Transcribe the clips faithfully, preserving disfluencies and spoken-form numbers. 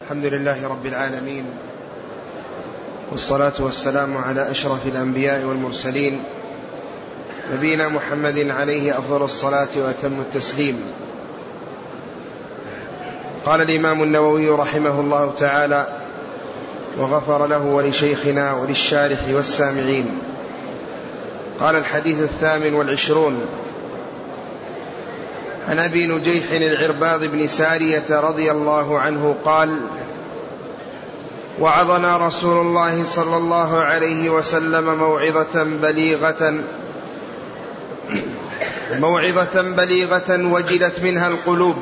الحمد لله رب العالمين، والصلاة والسلام على أشرف الأنبياء والمرسلين، نبينا محمد عليه أفضل الصلاة وأتم التسليم. قال الإمام النووي رحمه الله تعالى وغفر له ولشيخنا وللشارح والسامعين. قال: الحديث الثامن والعشرون عن أبي نجيح العرباض بن سارية رضي الله عنه قال: وعظنا رسول الله صلى الله عليه وسلم موعظة بليغة موعظة بليغة وجلت منها القلوب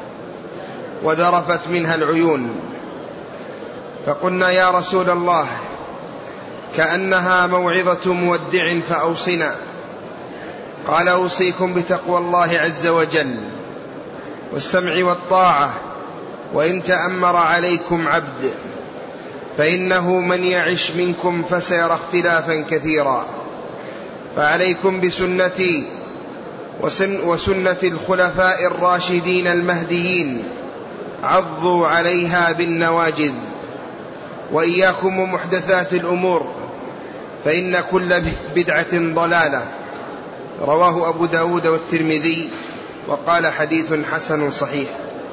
وذرفت منها العيون، فقلنا: يا رسول الله، كأنها موعظة مودع فأوصنا. قال: أوصيكم بتقوى الله عز وجل والسمع والطاعة، وإن تأمر عليكم عبد، فإنه من يعش منكم فسيرى اختلافا كثيرا، فعليكم بسنتي وسنة الخلفاء الراشدين المهديين، عضوا عليها بالنواجذ، وإياكم ومحدثات الأمور، فإن كل بدعة ضلالة. رواه أبو داود والترمذي، وقال: حديث حسن صحيح.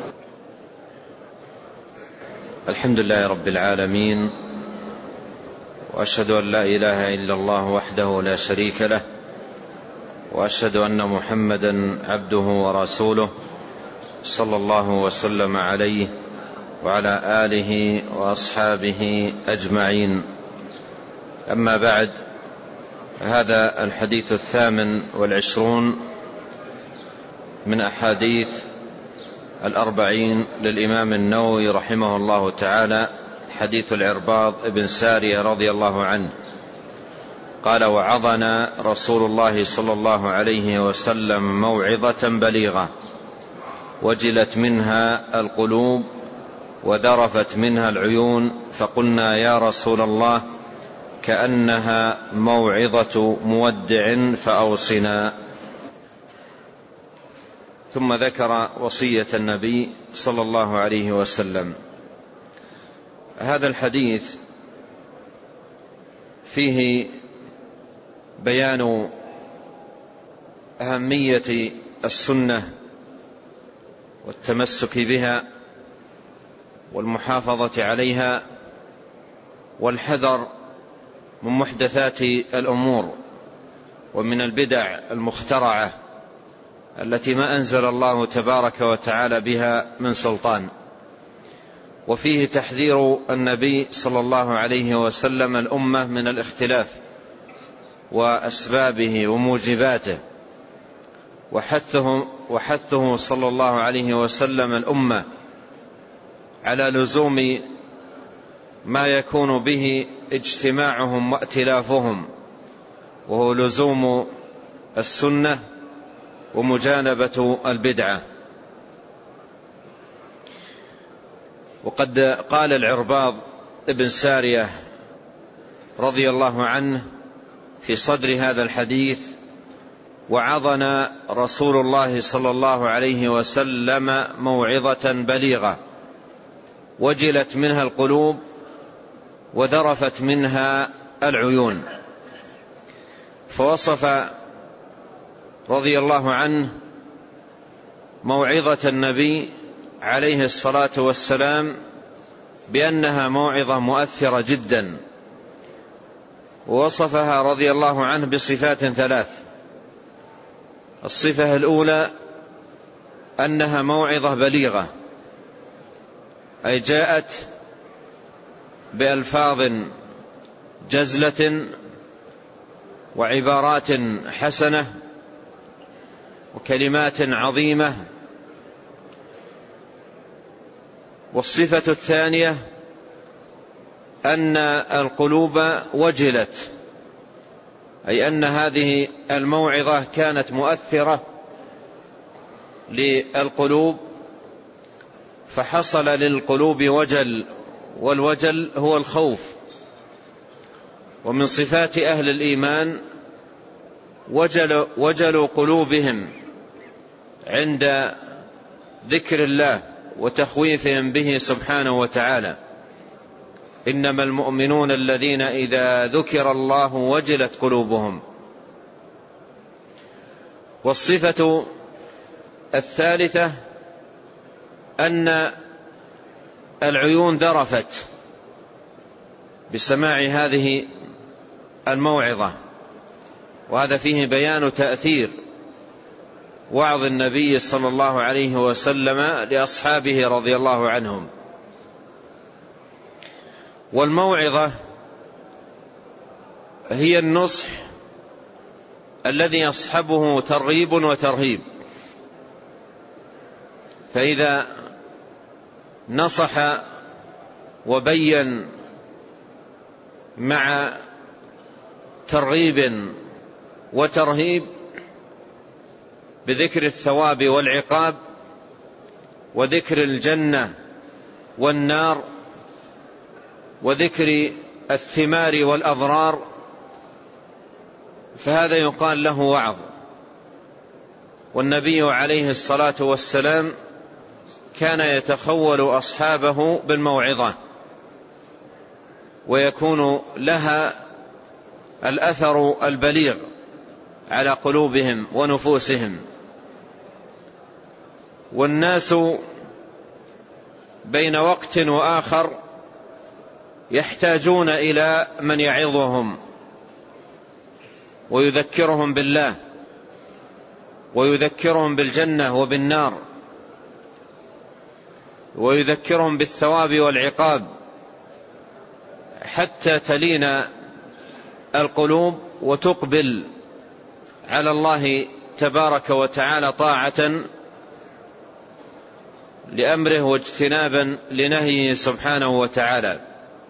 الحمد لله رب العالمين، وأشهد أن لا إله إلا الله وحده لا شريك له، وأشهد أن محمدا عبده ورسوله، صلى الله وسلم عليه وعلى آله وأصحابه أجمعين. أما بعد، هذا الحديث الثامن والعشرون من أحاديث الأربعين للإمام النووي رحمه الله تعالى، حديث العرباض بن سارية رضي الله عنه قال: وعظنا رسول الله صلى الله عليه وسلم موعظة بليغة وجلت منها القلوب وذرفت منها العيون، فقلنا: يا رسول الله، كأنها موعظة مودع فأوصنا. ثم ذكر وصية النبي صلى الله عليه وسلم. هذا الحديث فيه بيان أهمية السنة والتمسك بها والمحافظة عليها، والحذر من محدثات الأمور ومن البدع المخترعة التي ما أنزل الله تبارك وتعالى بها من سلطان. وفيه تحذير النبي صلى الله عليه وسلم الأمة من الاختلاف وأسبابه وموجباته، وحثه, وحثه صلى الله عليه وسلم الأمة على لزوم ما يكون به اجتماعهم وائتلافهم، وهو لزوم السنة ومجانبة البدعة. وقد قال العرباض بن سارية رضي الله عنه في صدر هذا الحديث: وعظنا رسول الله صلى الله عليه وسلم موعظة بليغة وجلت منها القلوب وذرفت منها العيون. فوصف رضي الله عنه موعظة النبي عليه الصلاة والسلام بأنها موعظة مؤثرة جدا، ووصفها رضي الله عنه بصفات ثلاث. الصفة الأولى أنها موعظة بليغة، أي جاءت بألفاظ جزلة وعبارات حسنة وكلمات عظيمة. والصفة الثانية أن القلوب وجلت، أي أن هذه الموعظة كانت مؤثرة للقلوب، فحصل للقلوب وجل، والوجل هو الخوف. ومن صفات أهل الإيمان وجل, وجل قلوبهم عند ذكر الله وتخويفهم به سبحانه وتعالى. إنما المؤمنون الذين إذا ذكر الله وجلت قلوبهم. والصفة الثالثة أن العيون ذرفت بسماع هذه الموعظة، وهذا فيه بيان تأثير وعظ النبي صلى الله عليه وسلم لأصحابه رضي الله عنهم. والموعظة هي النصح الذي يصحبه ترغيب وترهيب، فإذا نصح وبين مع ترغيب وترهيب بذكر الثواب والعقاب وذكر الجنة والنار وذكر الثمار والأضرار، فهذا يقال له وعظ. والنبي عليه الصلاة والسلام كان يتخول أصحابه بالموعظة، ويكون لها الأثر البليغ على قلوبهم ونفوسهم. والناس بين وقت وآخر يحتاجون إلى من يعظهم ويذكرهم بالله ويذكرهم بالجنة وبالنار ويذكرهم بالثواب والعقاب، حتى تلين القلوب وتقبل على الله تبارك وتعالى طاعة لأمره واجتنابا لنهيه سبحانه وتعالى.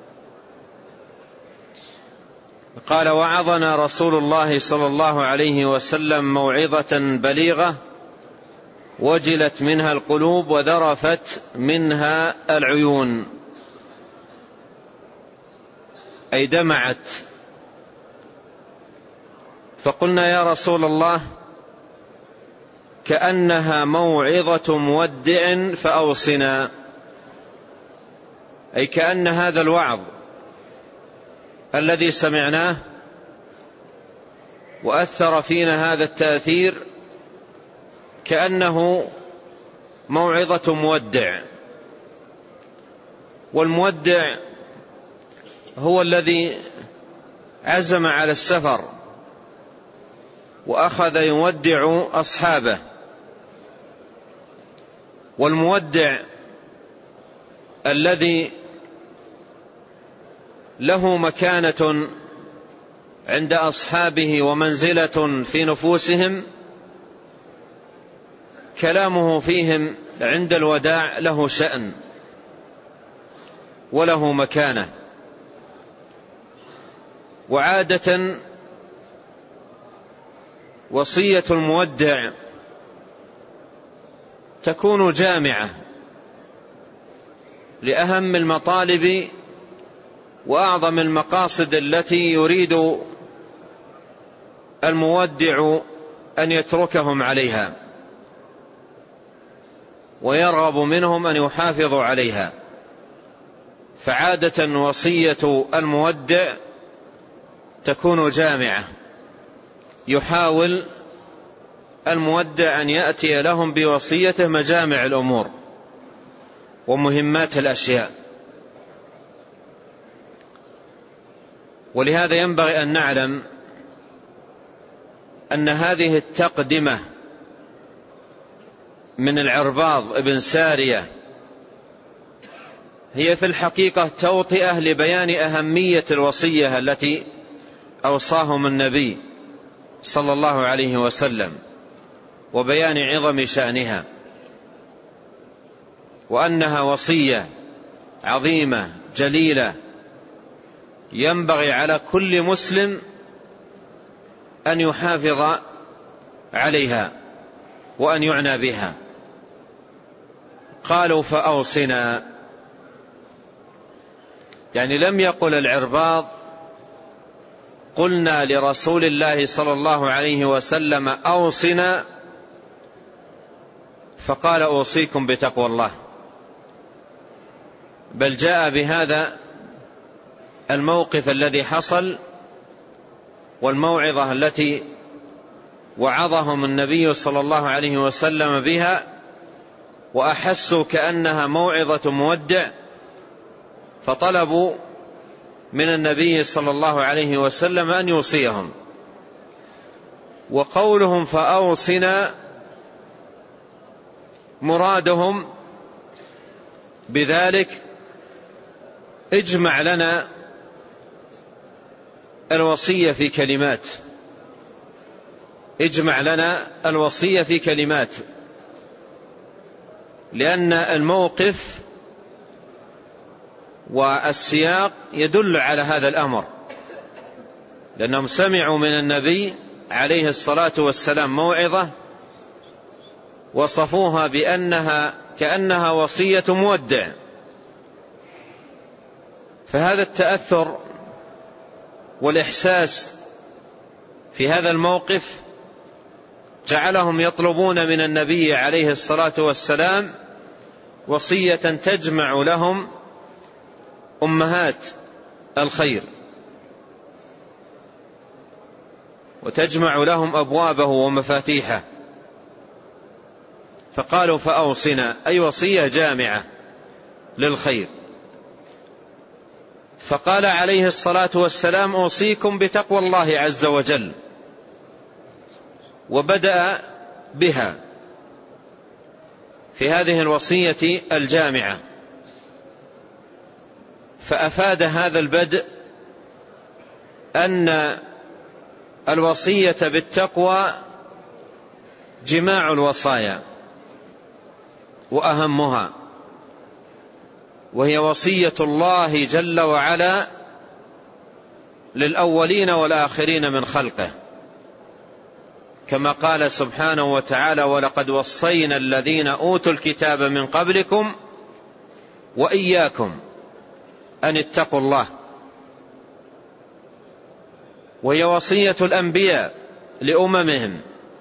قال: وعظنا رسول الله صلى الله عليه وسلم موعظة بليغة وجلت منها القلوب وذرفت منها العيون، أي دمعت. فقلنا: يا رسول الله، كأنها موعظة مودع فأوصنا، أي كأن هذا الوعظ الذي سمعناه وأثر فينا هذا التأثير كأنه موعظة مودع. والمودع هو الذي عزم على السفر وأخذ يودع أصحابه. والمودع الذي له مكانة عند أصحابه ومنزلة في نفوسهم، كلامه فيهم عند الوداع له شأن وله مكانة. وعادة وصية المودع تكون جامعة لأهم المطالب وأعظم المقاصد التي يريد المودع أن يتركهم عليها، ويرغب منهم أن يحافظوا عليها. فعادة وصية المودع تكون جامعة، يحاول المودع أن يأتي لهم بوصيته مجامع الأمور ومهمات الأشياء. ولهذا ينبغي أن نعلم أن هذه التقدمة من العرباض ابن سارية هي في الحقيقة توطئة لبيان أهمية الوصية التي أوصاهم النبي صلى الله عليه وسلم، وبيان عظم شأنها، وأنها وصية عظيمة جليلة ينبغي على كل مسلم أن يحافظ عليها وأن يعنى بها. قالوا: فأوصنا، يعني لم يقل العرباض قلنا لرسول الله صلى الله عليه وسلم أوصنا فقال أوصيكم بتقوى الله، بل جاء بهذا الموقف الذي حصل والموعظة التي وعظهم النبي صلى الله عليه وسلم بها، وأحسوا كأنها موعظة مودع، فطلبوا من النبي صلى الله عليه وسلم أن يوصيهم. وقولهم فأوصنا مرادهم بذلك اجمع لنا الوصية في كلمات، اجمع لنا الوصية في كلمات، لأن الموقف والسياق يدل على هذا الأمر، لأنهم سمعوا من النبي عليه الصلاة والسلام موعظة وصفوها بأنها كأنها وصية مودع، فهذا التأثر والإحساس في هذا الموقف جعلهم يطلبون من النبي عليه الصلاة والسلام وصية تجمع لهم أمهات الخير وتجمع لهم أبوابه ومفاتيحه، فقالوا فأوصنا، أي وصية جامعة للخير. فقال عليه الصلاة والسلام أوصيكم بتقوى الله عز وجل، وبدأ بها في هذه الوصية الجامعة، فأفاد هذا البدء أن الوصية بالتقوى جماع الوصايا وأهمها، وهي وصية الله جل وعلا للأولين والآخرين من خلقه، كما قال سبحانه وتعالى ولقد وصينا الذين أوتوا الكتاب من قبلكم وإياكم أن اتقوا الله. وهي وصية الأنبياء لأممهم،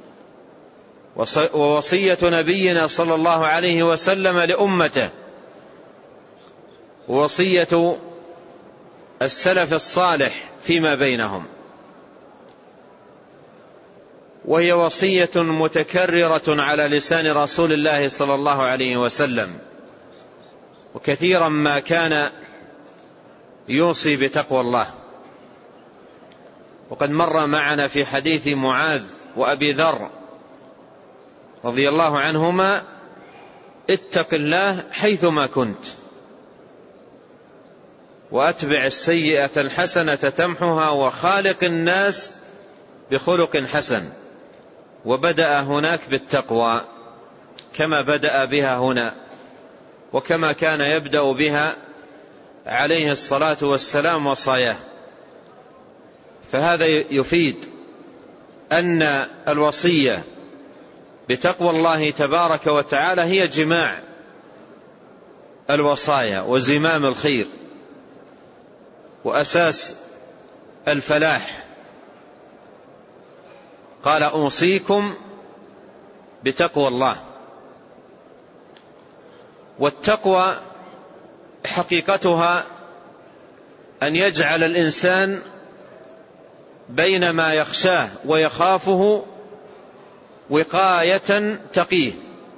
ووصية نبينا صلى الله عليه وسلم لأمته، ووصية السلف الصالح فيما بينهم، وهي وصية متكررة على لسان رسول الله صلى الله عليه وسلم، وكثيرا ما كان يوصي بتقوى الله. وقد مر معنا في حديث معاذ وأبي ذر رضي الله عنهما اتق الله حيثما كنت وأتبع السيئة الحسنة تمحها وخالق الناس بخلق حسن، وبدأ هناك بالتقوى كما بدأ بها هنا، وكما كان يبدأ بها عليه الصلاة والسلام وصاياه. فهذا يفيد أن الوصية بتقوى الله تبارك وتعالى هي جماع الوصايا وزمام الخير وأساس الفلاح. قال أوصيكم بتقوى الله. والتقوى حقيقتها أن يجعل الإنسان بين ما يخشاه ويخافه وقاية تقيه.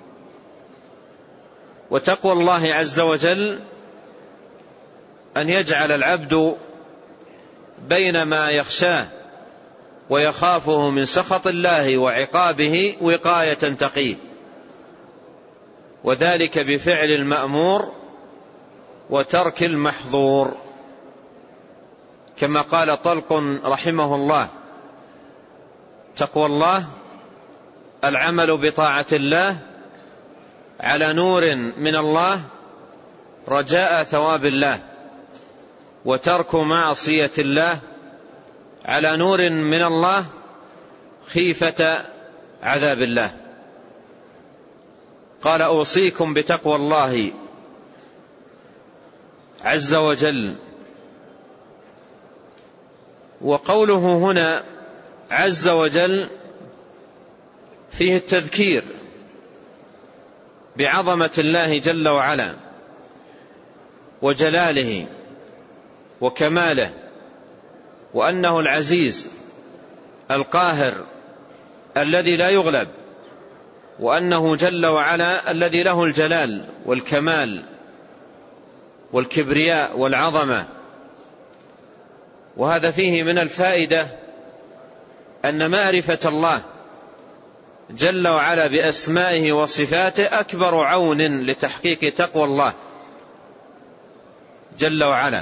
وتقوى الله عز وجل أن يجعل العبد بين ما يخشاه ويخافه من سخط الله وعقابه وقاية تقيه، وذلك بفعل المأمور وترك المحظور، كما قال طلق رحمه الله: تقوى الله العمل بطاعة الله على نور من الله رجاء ثواب الله، وترك معصية الله على نور من الله خيفة عذاب الله. قال أوصيكم بتقوى الله عز وجل. وقوله هنا عز وجل فيه التذكير بعظمة الله جل وعلا، وجلاله وكماله، وأنه العزيز القاهر الذي لا يغلب، وأنه جل وعلا الذي له الجلال والكمال والكبرياء والعظمة. وهذا فيه من الفائدة أن معرفة الله جل وعلا بأسمائه وصفاته أكبر عون لتحقيق تقوى الله جل وعلا.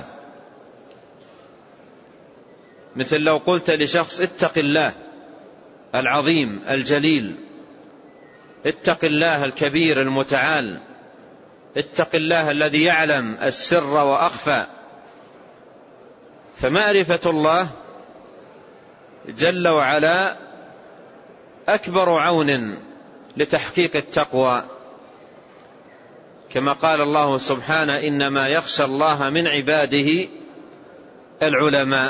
مثل لو قلت لشخص اتق الله العظيم الجليل، اتق الله الكبير المتعال، اتق الله الذي يعلم السر وأخفى. فمعرفة الله جل وعلا أكبر عون لتحقيق التقوى، كما قال الله سبحانه: إنما يخشى الله من عباده العلماء.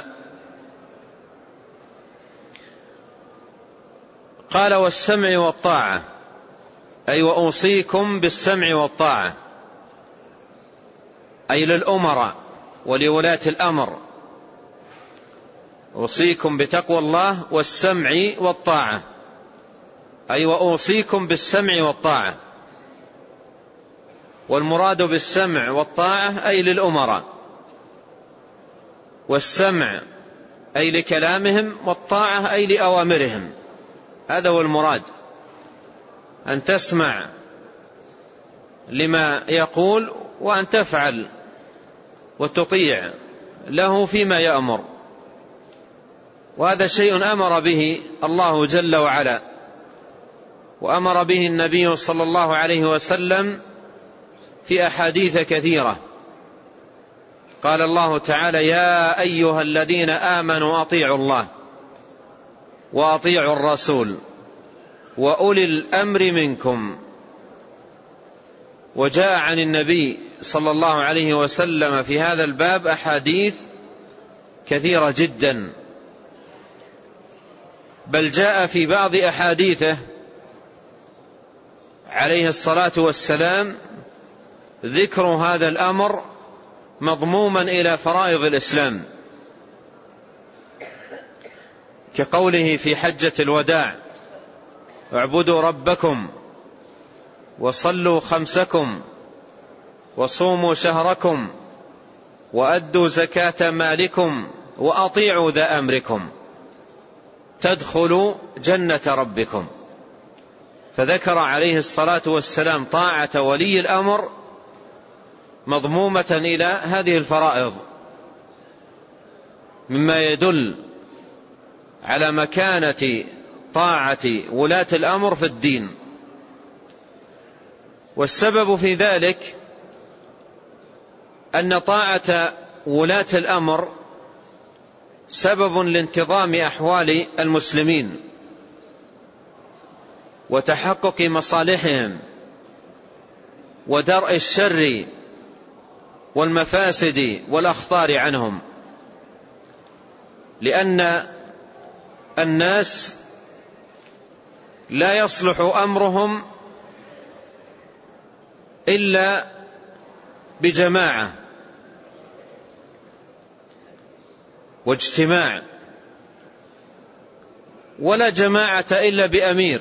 قال: والسمع والطاعة، أي وأوصيكم بالسمع والطاعة، أي للأمراء ولولاة الأمر، أوصيكم بتقوى الله والسمع والطاعة، أي وأوصيكم بالسمع والطاعة. والمراد بالسمع والطاعة أي للأمراء، والسمع أي لكلامهم، والطاعة أي لأوامرهم. هذا هو المراد، أن تسمع لما يقول وأن تفعل وتطيع له فيما يأمر. وهذا شيء أمر به الله جل وعلا، وأمر به النبي صلى الله عليه وسلم في أحاديث كثيرة. قال الله تعالى: يا أيها الذين آمنوا أطيعوا الله وأطيعوا الرسول وأولي الأمر منكم. وجاء عن النبي صلى الله عليه وسلم في هذا الباب أحاديث كثيرة جدا، بل جاء في بعض أحاديثه عليه الصلاة والسلام ذكر هذا الأمر مضموما إلى فرائض الإسلام، كقوله في حجة الوداع: اعبدوا ربكم وصلوا خمسكم وصوموا شهركم وأدوا زكاة مالكم وأطيعوا ذا أمركم تدخلوا جنة ربكم. فذكر عليه الصلاة والسلام طاعة ولي الأمر مضمومة إلى هذه الفرائض، مما يدل على مكانة طاعة ولاة الأمر في الدين. والسبب في ذلك أن طاعة ولاة الأمر سبب لانتظام أحوال المسلمين وتحقق مصالحهم ودرء الشر والمفاسد والأخطار عنهم، لأن الناس لا يصلح أمرهم إلا بجماعة واجتماع، ولا جماعة إلا بأمير،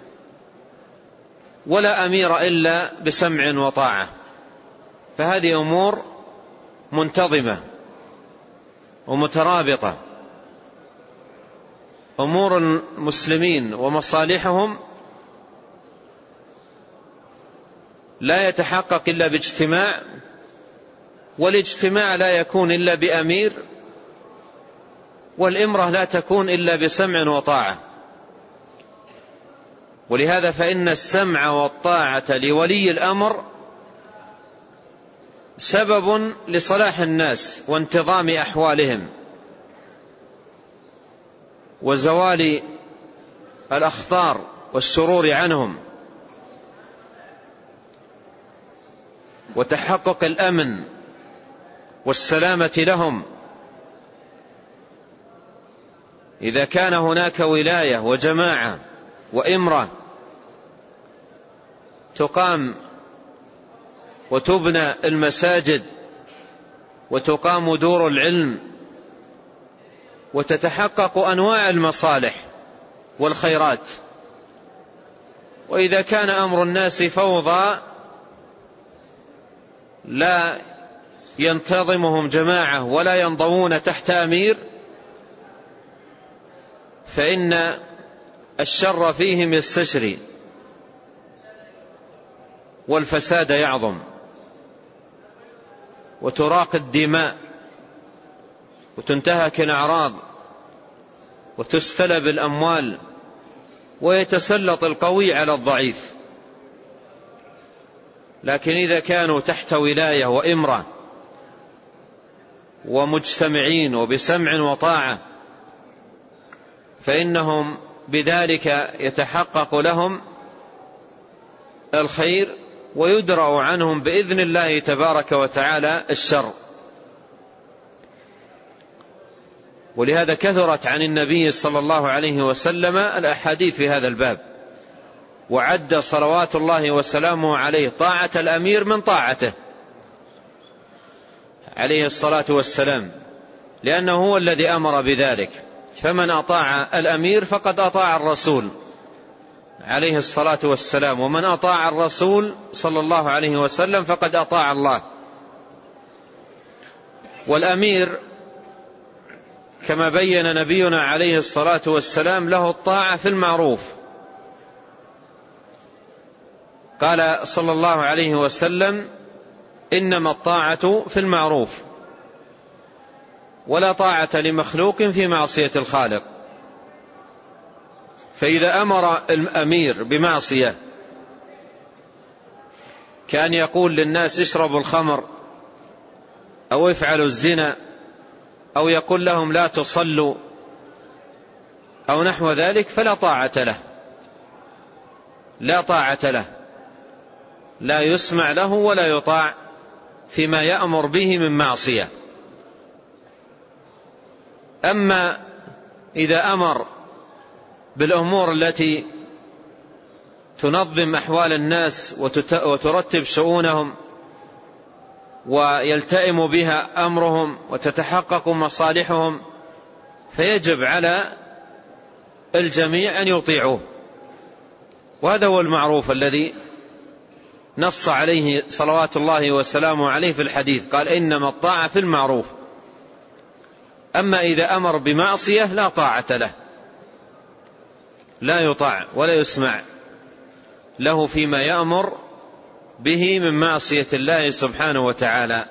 ولا أمير إلا بسمع وطاعة. فهذه أمور منتظمة ومترابطة، أمور المسلمين ومصالحهم لا يتحقق إلا باجتماع، والاجتماع لا يكون إلا بأمير، والإمرة لا تكون إلا بسمع وطاعة. ولهذا فإن السمع والطاعة لولي الأمر سبب لصلاح الناس وانتظام أحوالهم وزوال الأخطار والشرور عنهم وتحقق الأمن والسلامة لهم. إذا كان هناك ولاية وجماعة وإمرة تقام وتبنى المساجد وتقام دور العلم وتتحقق أنواع المصالح والخيرات. وإذا كان أمر الناس فوضى لا ينتظمهم جماعة ولا ينضوون تحت أمير، فإن الشر فيهم يستشري والفساد يعظم وتراق الدماء وتنتهك الأعراض وتستلب الأموال ويتسلط القوي على الضعيف. لكن إذا كانوا تحت ولاية وإمرة ومجتمعين وبسمع وطاعة فإنهم بذلك يتحقق لهم الخير ويدرأ عنهم بإذن الله تبارك وتعالى الشر. ولهذا كثرت عن النبي صلى الله عليه وسلم الأحاديث في هذا الباب، وعد صلوات الله وسلامه عليه طاعة الأمير من طاعته عليه الصلاة والسلام، لأنه هو الذي أمر بذلك. فمن أطاع الأمير فقد أطاع الرسول عليه الصلاة والسلام، ومن أطاع الرسول صلى الله عليه وسلم فقد أطاع الله. والأمير كما بين نبينا عليه الصلاة والسلام له الطاعة في المعروف. قال صلى الله عليه وسلم: إنما الطاعة في المعروف، ولا طاعة لمخلوق في معصية الخالق. فإذا أمر الأمير بمعصية كان يقول للناس اشربوا الخمر أو افعلوا الزنا أو يقول لهم لا تصلوا أو نحو ذلك، فلا طاعة له، لا طاعة له، لا يسمع له ولا يطاع فيما يأمر به من معصية. أما إذا أمر بالأمور التي تنظم أحوال الناس وترتب شؤونهم ويلتئم بها أمرهم وتتحقق مصالحهم، فيجب على الجميع أن يطيعوه. وهذا هو المعروف الذي نص عليه صلوات الله وسلامه عليه في الحديث، قال: إنما الطاعة في المعروف. أما إذا أمر بمعصية لا طاعة له، لا يطاع ولا يسمع له فيما يأمر به من معصية الله سبحانه وتعالى.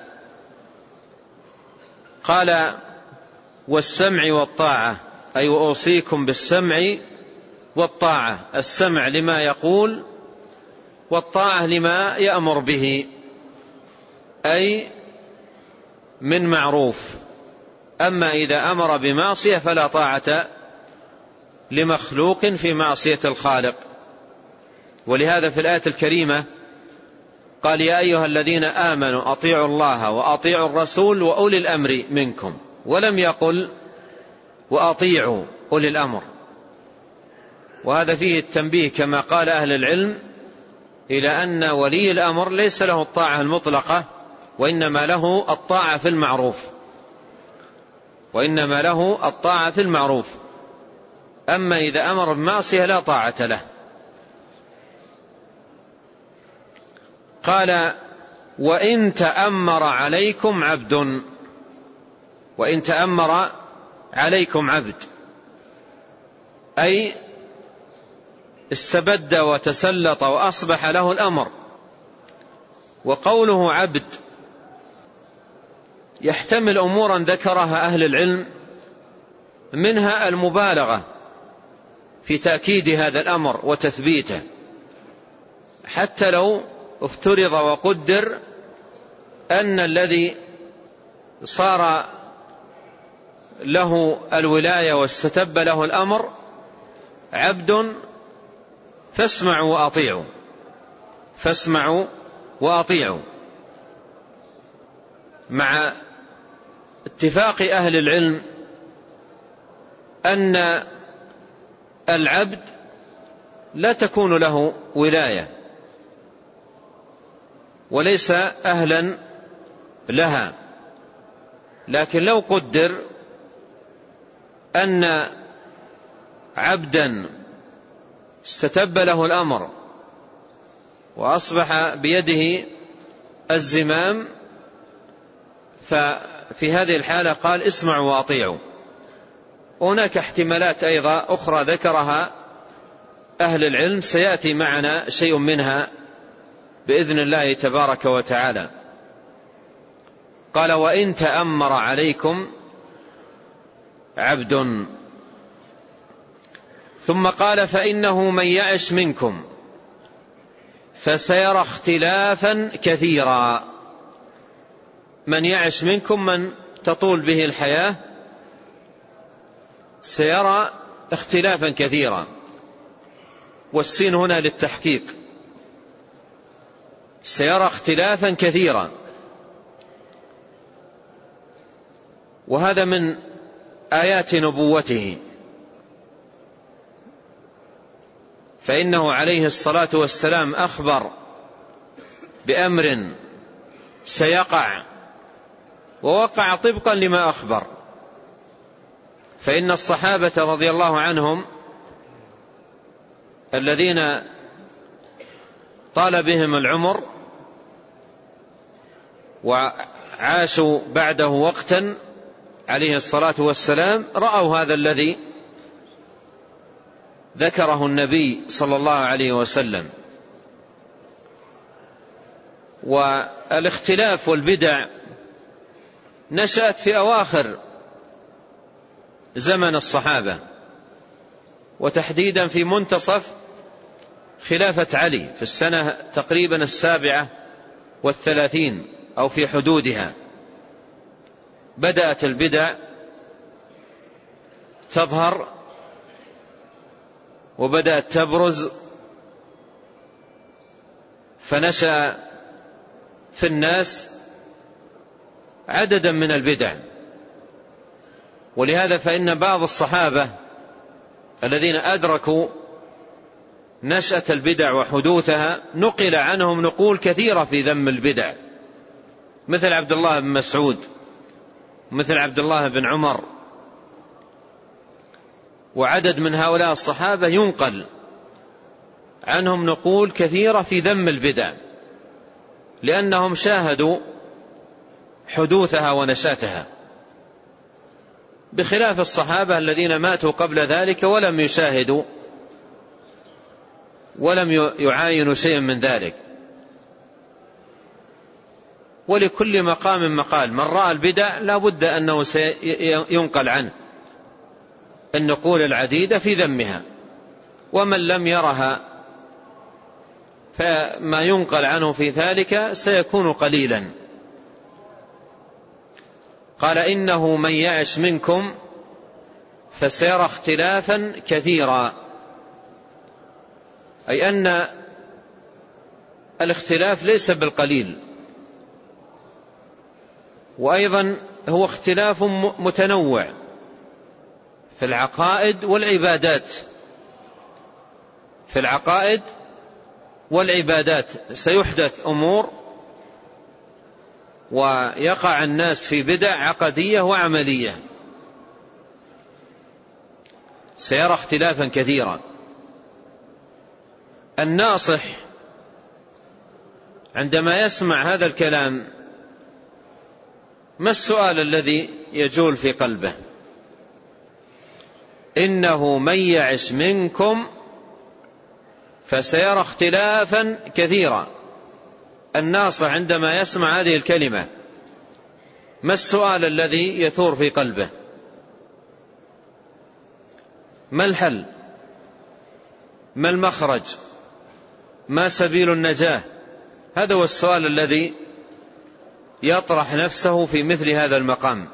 قال: والسمع والطاعة، أي وأوصيكم بالسمع والطاعة. السمع لما يقول، والطاعة لما يأمر به، أي من معروف. أما إذا أمر بمعصية فلا طاعة لمخلوق في معصية الخالق. ولهذا في الآية الكريمة قال: يا أيها الذين آمنوا أطيعوا الله وأطيعوا الرسول وأولي الأمر منكم، ولم يقل وأطيعوا أولي الأمر. وهذا فيه التنبيه كما قال أهل العلم إلى أن ولي الأمر ليس له الطاعة المطلقة، وإنما له الطاعة في المعروف، وإنما له الطاعة في المعروف. أما إذا أمر بمعصية لا طاعة له. قال: وإن تأمر عليكم عبد، وإن تأمر عليكم عبد أي استبد وتسلط وأصبح له الأمر. وقوله عبد يحتمل أمورا ذكرها أهل العلم، منها المبالغة في تأكيد هذا الأمر وتثبيته، حتى لو افترض وقدر أن الذي صار له الولاية واستتب له الأمر عبد، فاسمعوا وأطيعوا، فاسمعوا وأطيعوا، مع اتفاق أهل العلم أن العبد لا تكون له ولاية وليس أهلا لها، لكن لو قدر أن عبدا استتب له الأمر وأصبح بيده الزمام، ففي هذه الحالة قال اسمعوا وأطيعوا. هناك احتمالات أيضا أخرى ذكرها أهل العلم، سيأتي معنا شيء منها بإذن الله تبارك وتعالى. قال وإن تأمر عليكم عبد، ثم قال فإنه من يعش منكم فسيرى اختلافا كثيرا. من يعش منكم من تطول به الحياة سيرى اختلافا كثيرا، والسين هنا للتحقيق، سيرى اختلافا كثيرا. وهذا من آيات نبوته، فإنه عليه الصلاة والسلام أخبر بأمر سيقع ووقع طبقا لما أخبر. فإن الصحابة رضي الله عنهم الذين طال بهم العمر وعاشوا بعده وقتا عليه الصلاة والسلام رأوا هذا الذي ذكره النبي صلى الله عليه وسلم. والاختلاف والبدع نشأت في أواخر زمن الصحابة، وتحديدا في منتصف خلافة علي في السنة تقريبا السابعة والثلاثين أو في حدودها، بدأت البدع تظهر وبدأت تبرز، فنشأ في الناس عددا من البدع. ولهذا فإن بعض الصحابة الذين أدركوا نشأة البدع وحدوثها نقل عنهم نقول كثيرة في ذم البدع، مثل عبد الله بن مسعود، مثل عبد الله بن عمر، وعدد من هؤلاء الصحابة ينقل عنهم نقول كثيرة في ذم البدع، لأنهم شاهدوا حدوثها ونشأتها، بخلاف الصحابة الذين ماتوا قبل ذلك ولم يشاهدوا ولم يعاينوا شيئا من ذلك. ولكل مقام مقال، من رأى البدع لا بد أنه سينقل عنه النقول العديدة في ذمها، ومن لم يرها فما ينقل عنه في ذلك سيكون قليلا. قال إنه من يعش منكم فسيرى اختلافا كثيرا، أي أن الاختلاف ليس بالقليل، وأيضا هو اختلاف متنوع في العقائد والعبادات. في العقائد والعبادات سيحدث أمور ويقع الناس في بدع عقدية وعملية، سيرى اختلافا كثيرا. الناصح عندما يسمع هذا الكلام ما السؤال الذي يجول في قلبه؟ إنه من يعش منكم فسيرى اختلافا كثيرا. الناصح عندما يسمع هذه الكلمة ما السؤال الذي يثور في قلبه؟ ما الحل؟ ما المخرج؟ ما سبيل النجاة؟ هذا هو السؤال الذي يطرح نفسه في مثل هذا المقام.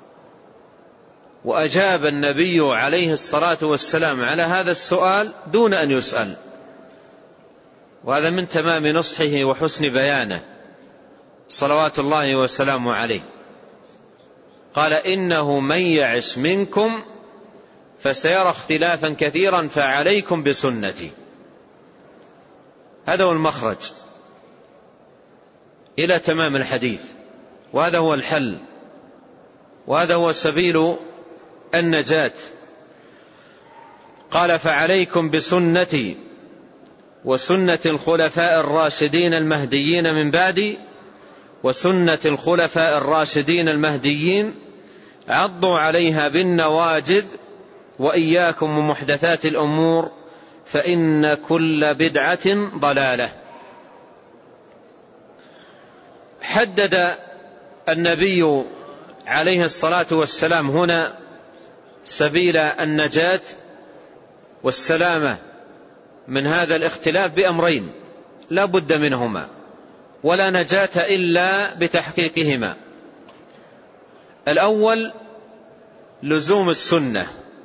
وأجاب النبي عليه الصلاة والسلام على هذا السؤال دون أن يسأل، وهذا من تمام نصحه وحسن بيانه صلوات الله وسلامه عليه. قال إنه من يعش منكم فسيرى اختلافا كثيرا فعليكم بسنتي. هذا هو المخرج إلى تمام الحديث، وهذا هو الحل وهذا هو سبيل النجاة. قال: فعليكم بسنتي وسنة الخلفاء الراشدين المهديين من بعدي وسنة الخلفاء الراشدين المهديين عضوا عليها بالنواجذ وإياكم ومحدثات الأمور فإن كل بدعة ضلالة. حدد النبي عليه الصلاة والسلام هنا سبيل النجاة والسلامة من هذا الاختلاف بأمرين لا بد منهما، ولا نجاة إلا بتحقيقهما. الأول لزوم السنة،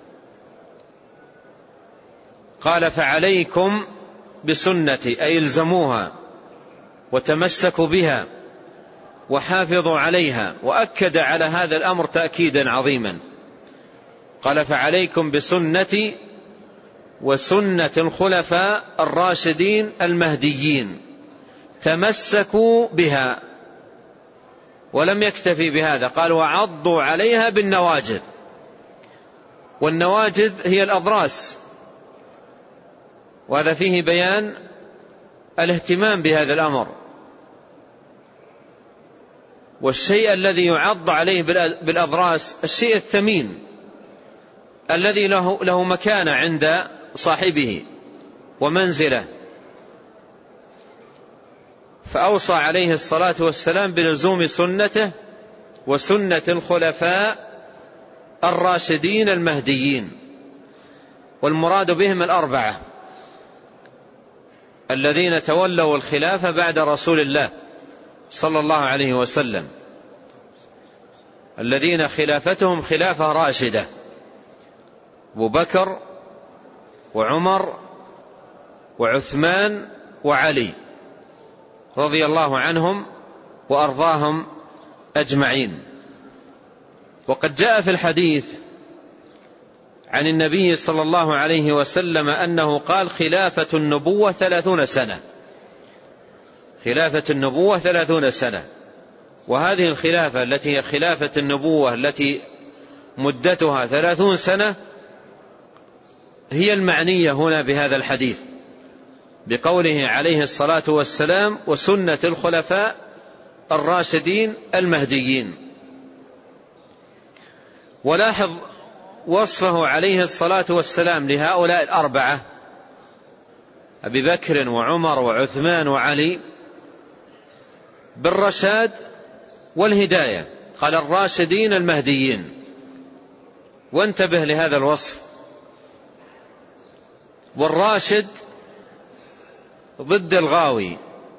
قال: فعليكم بسنتي، أي الزموها وتمسكوا بها وحافظوا عليها، وأكد على هذا الأمر تأكيدا عظيما. قال: فعليكم بسنتي وسنة الخلفاء الراشدين المهديين، تمسكوا بها. ولم يكتفي بهذا، قال: وعضوا عليها بالنواجذ. والنواجذ هي الأضراس، وهذا فيه بيان الاهتمام بهذا الأمر. والشيء الذي يعض عليه بالأضراس الشيء الثمين الذي له, له مكانة عند صاحبه ومنزله. فأوصى عليه الصلاة والسلام بلزوم سنته وسنة الخلفاء الراشدين المهديين، والمراد بهم الأربعة الذين تولوا الخلافة بعد رسول الله صلى الله عليه وسلم، الذين خلافتهم خلافة راشدة: أبو بكر وعمر وعثمان وعلي رضي الله عنهم وأرضاهم أجمعين. وقد جاء في الحديث عن النبي صلى الله عليه وسلم أنه قال: خلافة النبوة ثلاثون سنة، خلافة النبوة ثلاثون سنة. وهذه الخلافة التي هي خلافة النبوة التي مدتها ثلاثون سنة هي المعنية هنا بهذا الحديث، بقوله عليه الصلاة والسلام: وسنة الخلفاء الراشدين المهديين. ولاحظ وصفه عليه الصلاة والسلام لهؤلاء الأربعة أبي بكر وعمر وعثمان وعلي بالرشاد والهداية، قال: الراشدين المهديين. وانتبه لهذا الوصف. والراشد ضد الغاوي،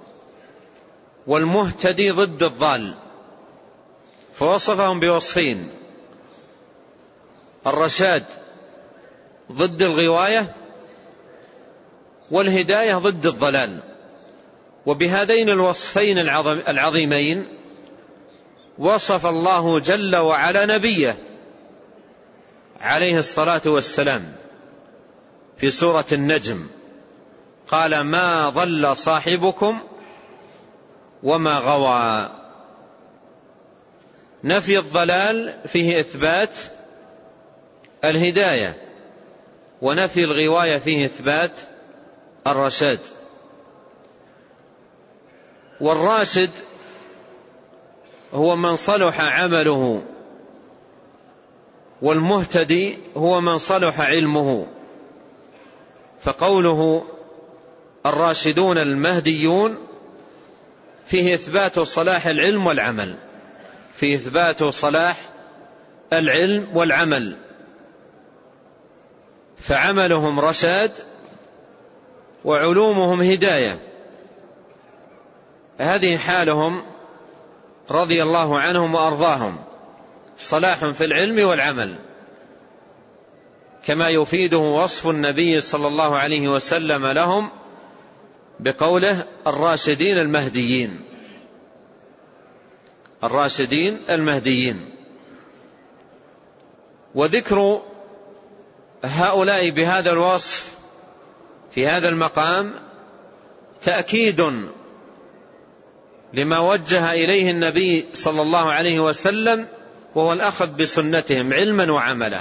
والمهتدي ضد الضال، فوصفهم بوصفين: الرشاد ضد الغواية، والهداية ضد الضلال. وبهذين الوصفين العظيمين وصف الله جل وعلا نبيه عليه الصلاة والسلام في سورة النجم، قال: ما ضل صاحبكم وما غوى. نفي الضلال فيه إثبات الهداية، ونفي الغواية فيه إثبات الرشاد. والراشد هو من صلح عمله، والمهتدي هو من صلح علمه. فقوله الراشدون المهديون فيه إثبات صلاح العلم والعمل، فيه إثبات صلاح العلم والعمل، فعملهم رشاد وعلومهم هداية. هذه حالهم رضي الله عنهم وأرضاهم، صلاح في العلم والعمل، كما يفيده وصف النبي صلى الله عليه وسلم لهم بقوله: الراشدين المهديين، الراشدين المهديين. وذكر هؤلاء بهذا الوصف في هذا المقام تأكيد لما وجه إليه النبي صلى الله عليه وسلم وهو الأخذ بسنتهم علما وعملا،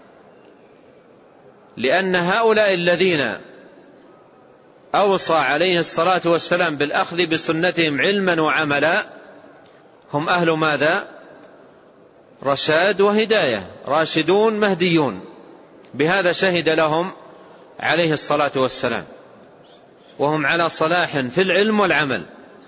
لأن هؤلاء الذين أوصى عليه الصلاة والسلام بالأخذ بسنتهم علما وعملا هم أهل ماذا؟ رشاد وهداية، راشدون مهديون، بهذا شهد لهم عليه الصلاة والسلام، وهم على صلاح في العلم والعمل.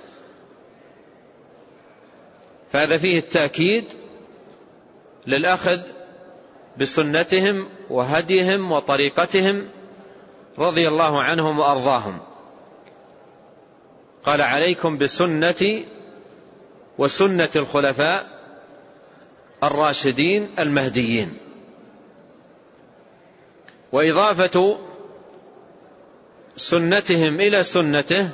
فهذا فيه التأكيد للأخذ بسنتهم وهديهم وطريقتهم رضي الله عنهم وأرضاهم. قال: عليكم بسنتي وسنة الخلفاء الراشدين المهديين. وإضافة سنتهم إلى سنته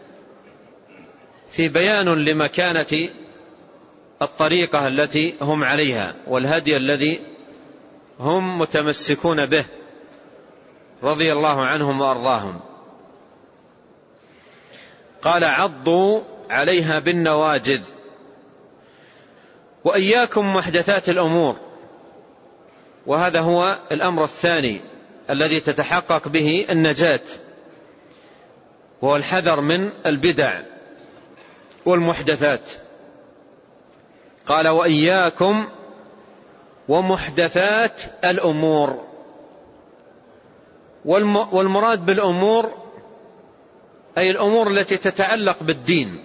في بيان لمكانة الطريقة التي هم عليها والهدي الذي هم متمسكون به رضي الله عنهم وأرضاهم. قال: عضوا عليها بالنواجذ. وإياكم محدثات الأمور، وهذا هو الأمر الثاني الذي تتحقق به النجاة، وهو الحذر من البدع والمحدثات. قال: وإياكم ومحدثات الأمور. والمراد بالأمور أي الأمور التي تتعلق بالدين،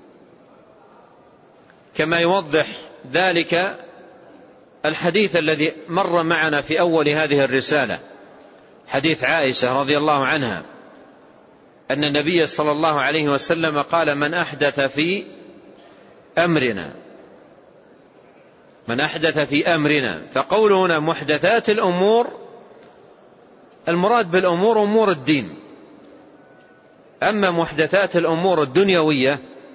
كما يوضح ذلك الحديث الذي مر معنا في أول هذه الرسالة، حديث عائشة رضي الله عنها أن النبي صلى الله عليه وسلم قال: من أحدث في أمرنا من أحدث في أمرنا. فقوله هنا محدثات الأمور، المراد بالأمور أمور الدين. أما محدثات الأمور الدنيوية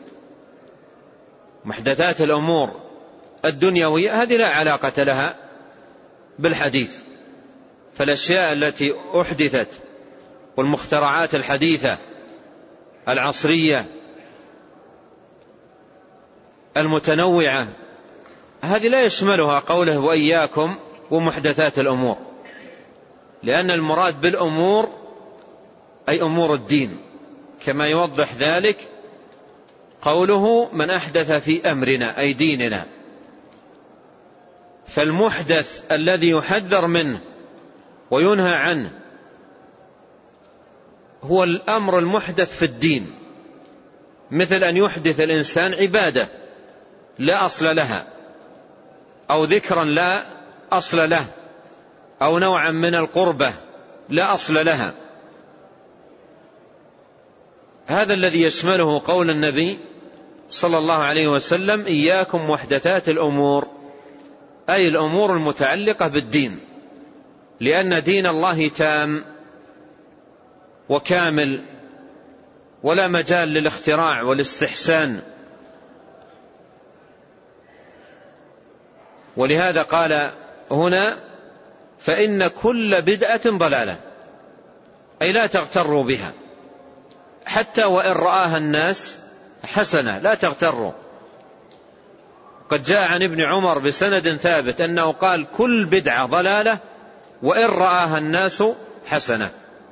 محدثات الأمور الدنيوية هذه لا علاقة لها بالحديث. فالأشياء التي أحدثت والمخترعات الحديثة العصرية المتنوعة هذه لا يشملها قوله وإياكم ومحدثات الأمور، لأن المراد بالأمور أي أمور الدين، كما يوضح ذلك قوله من أحدث في أمرنا أي ديننا. فالمحدث الذي يحذر منه وينهى عنه هو الأمر المحدث في الدين، مثل أن يحدث الإنسان عبادة لا أصل لها، أو ذكرا لا أصل له، أو نوعا من القربة لا أصل لها. هذا الذي يشمله قول النبي صلى الله عليه وسلم إياكم محدثات الأمور، أي الأمور المتعلقة بالدين، لأن دين الله تام وكامل ولا مجال للاختراع والاستحسان. ولهذا قال هنا فإن كل بدعة ضلالة، أي لا تغتروا بها حتى وإن رآها الناس حسنة، لا تغتروا. قد جاء عن ابن عمر بسند ثابت أنه قال كل بدعة ضلالة وإن رآها الناس حسنة.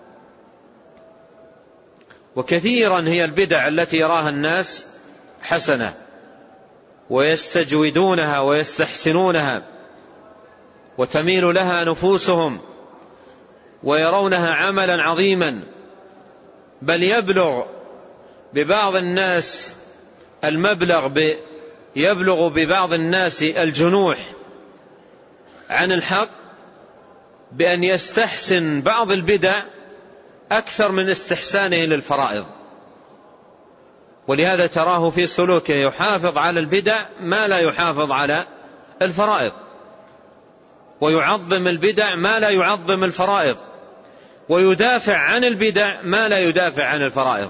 وكثيرا هي البدع التي يراها الناس حسنة ويستجودونها ويستحسنونها وتميل لها نفوسهم ويرونها عملا عظيما، بل يبلغ ببعض الناس المبلغ ب يبلغ ببعض الناس الجنوح عن الحق بأن يستحسن بعض البدع أكثر من استحسانه للفرائض. ولهذا تراه في سلوكه يحافظ على البدع ما لا يحافظ على الفرائض، ويعظم البدع ما لا يعظم الفرائض، ويدافع عن البدع ما لا يدافع عن الفرائض.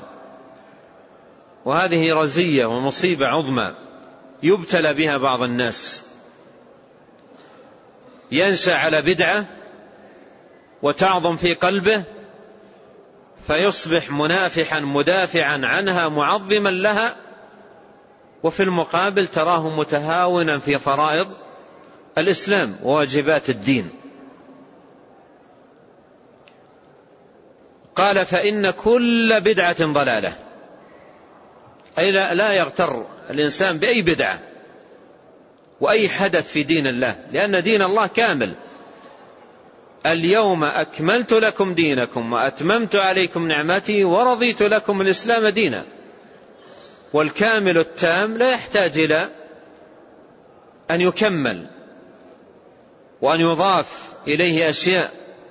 وهذه رزية ومصيبة عظمى يبتلى بها بعض الناس، ينشأ على بدعة وتعظم في قلبه فيصبح منافحا مدافعا عنها معظما لها، وفي المقابل تراه متهاونا في فرائض الإسلام وواجبات الدين. قال فإن كل بدعة ضلالة، أي لا يغتر الإنسان بأي بدعة وأي حدث في دين الله، لأن دين الله كامل. اليوم أكملت لكم دينكم وأتممت عليكم نعمتي ورضيت لكم الإسلام دينا. والكامل التام لا يحتاج إلى أن يكمل وأن يضاف إليه أشياء.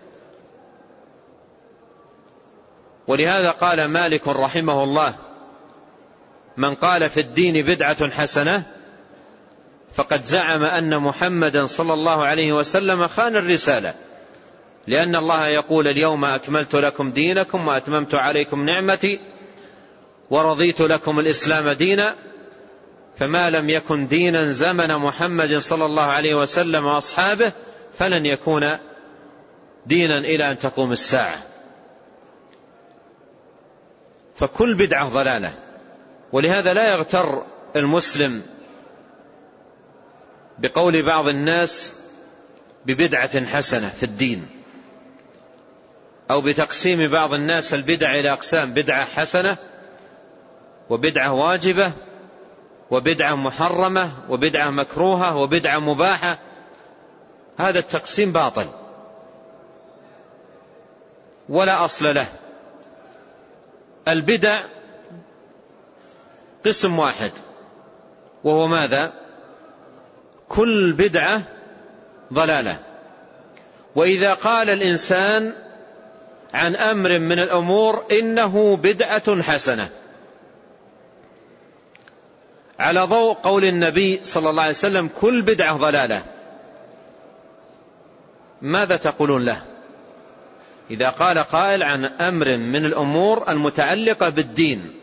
ولهذا قال مالك رحمه الله: من قال في الدين بدعة حسنة فقد زعم أن محمدا صلى الله عليه وسلم خان الرسالة، لأن الله يقول: اليوم أكملت لكم دينكم وأتممت عليكم نعمتي ورضيت لكم الإسلام دينا. فما لم يكن دينا زمن محمد صلى الله عليه وسلم وأصحابه فلن يكون دينا إلى أن تقوم الساعة. فكل بدعة ضلالة. ولهذا لا يغتر المسلم بقول بعض الناس ببدعة حسنة في الدين، أو بتقسيم بعض الناس البدع إلى أقسام: بدعة حسنة وبدعة واجبة وبدعة محرمة وبدعة مكروهة وبدعة مباحة. هذا التقسيم باطل ولا أصل له. البدع قسم واحد، وهو ماذا؟ كل بدعة ضلالة. وإذا قال الإنسان عن أمر من الأمور إنه بدعة حسنة على ضوء قول النبي صلى الله عليه وسلم: كل بدعة ضلالة، ماذا تقولون له؟ إذا قال قائل عن أمر من الأمور المتعلقة بالدين،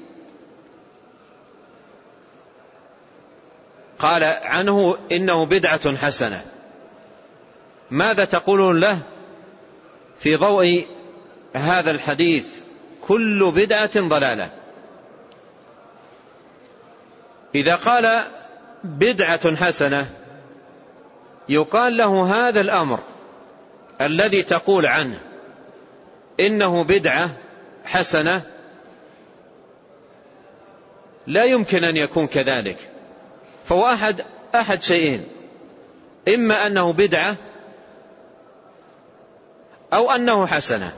قال عنه إنه بدعة حسنة، ماذا تقولون له في ضوء هذا الحديث: كل بدعة ضلالة؟ إذا قال بدعة حسنة يقال له: هذا الأمر الذي تقول عنه إنه بدعة حسنة لا يمكن أن يكون كذلك، فهو أحد, أحد شيئين: إما أنه بدعة أو أنه حسنة.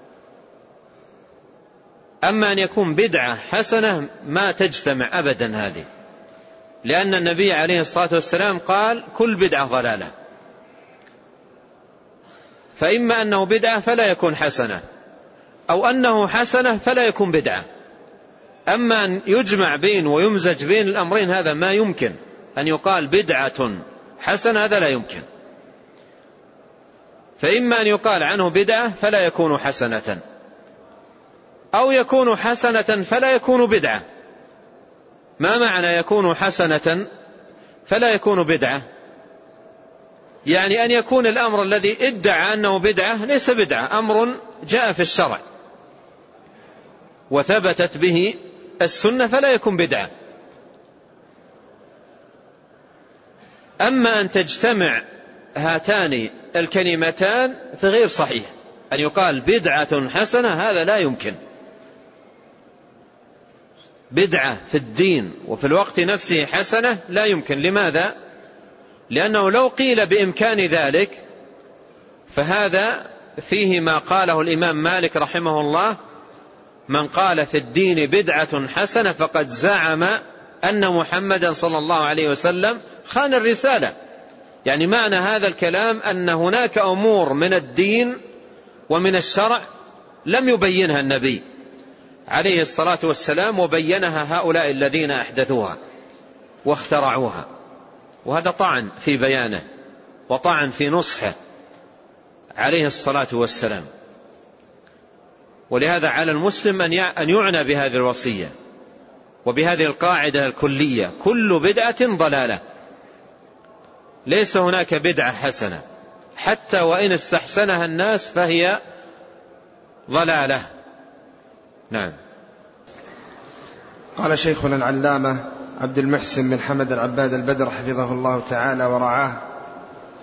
أما أن يكون بدعة حسنة ما تجتمع أبدا هذه، لأن النبي عليه الصلاة والسلام قال: كل بدعة ضلالة. فإما أنه بدعة فلا يكون حسنة، أو أنه حسنة فلا يكون بدعة. أما أن يجمع بين ويمزج بين الأمرين هذا ما يمكن. أن يقال بدعة حسنة هذا لا يمكن. فإما أن يقال عنه بدعة فلا يكون حسنة، أو يكون حسنة فلا يكون بدعة. ما معنى يكون حسنة فلا يكون بدعة؟ يعني أن يكون الأمر الذي ادعى أنه بدعة ليس بدعة، أمر جاء في الشرع وثبتت به السنة فلا يكون بدعة. أما أن تجتمع هاتان الكلمتان فغير صحيح. أن يقال بدعة حسنة هذا لا يمكن. بدعة في الدين وفي الوقت نفسه حسنة لا يمكن. لماذا؟ لأنه لو قيل بإمكان ذلك فهذا فيه ما قاله الإمام مالك رحمه الله: من قال في الدين بدعة حسنة فقد زعم أن محمدا صلى الله عليه وسلم خان الرسالة. يعني معنى هذا الكلام أن هناك أمور من الدين ومن الشرع لم يبينها النبي عليه الصلاة والسلام، وبينها هؤلاء الذين أحدثوها واخترعوها. وهذا طعن في بيانه وطعن في نصحه عليه الصلاة والسلام. ولهذا على المسلم أن يعنى بهذه الوصية وبهذه القاعدة الكلية: كل بدعة ضلالة. ليس هناك بدعة حسنة، حتى وإن استحسنها الناس فهي ضلالة. نعم. قال شيخنا العلامة عبد المحسن بن حمد العباد البدر حفظه الله تعالى ورعاه: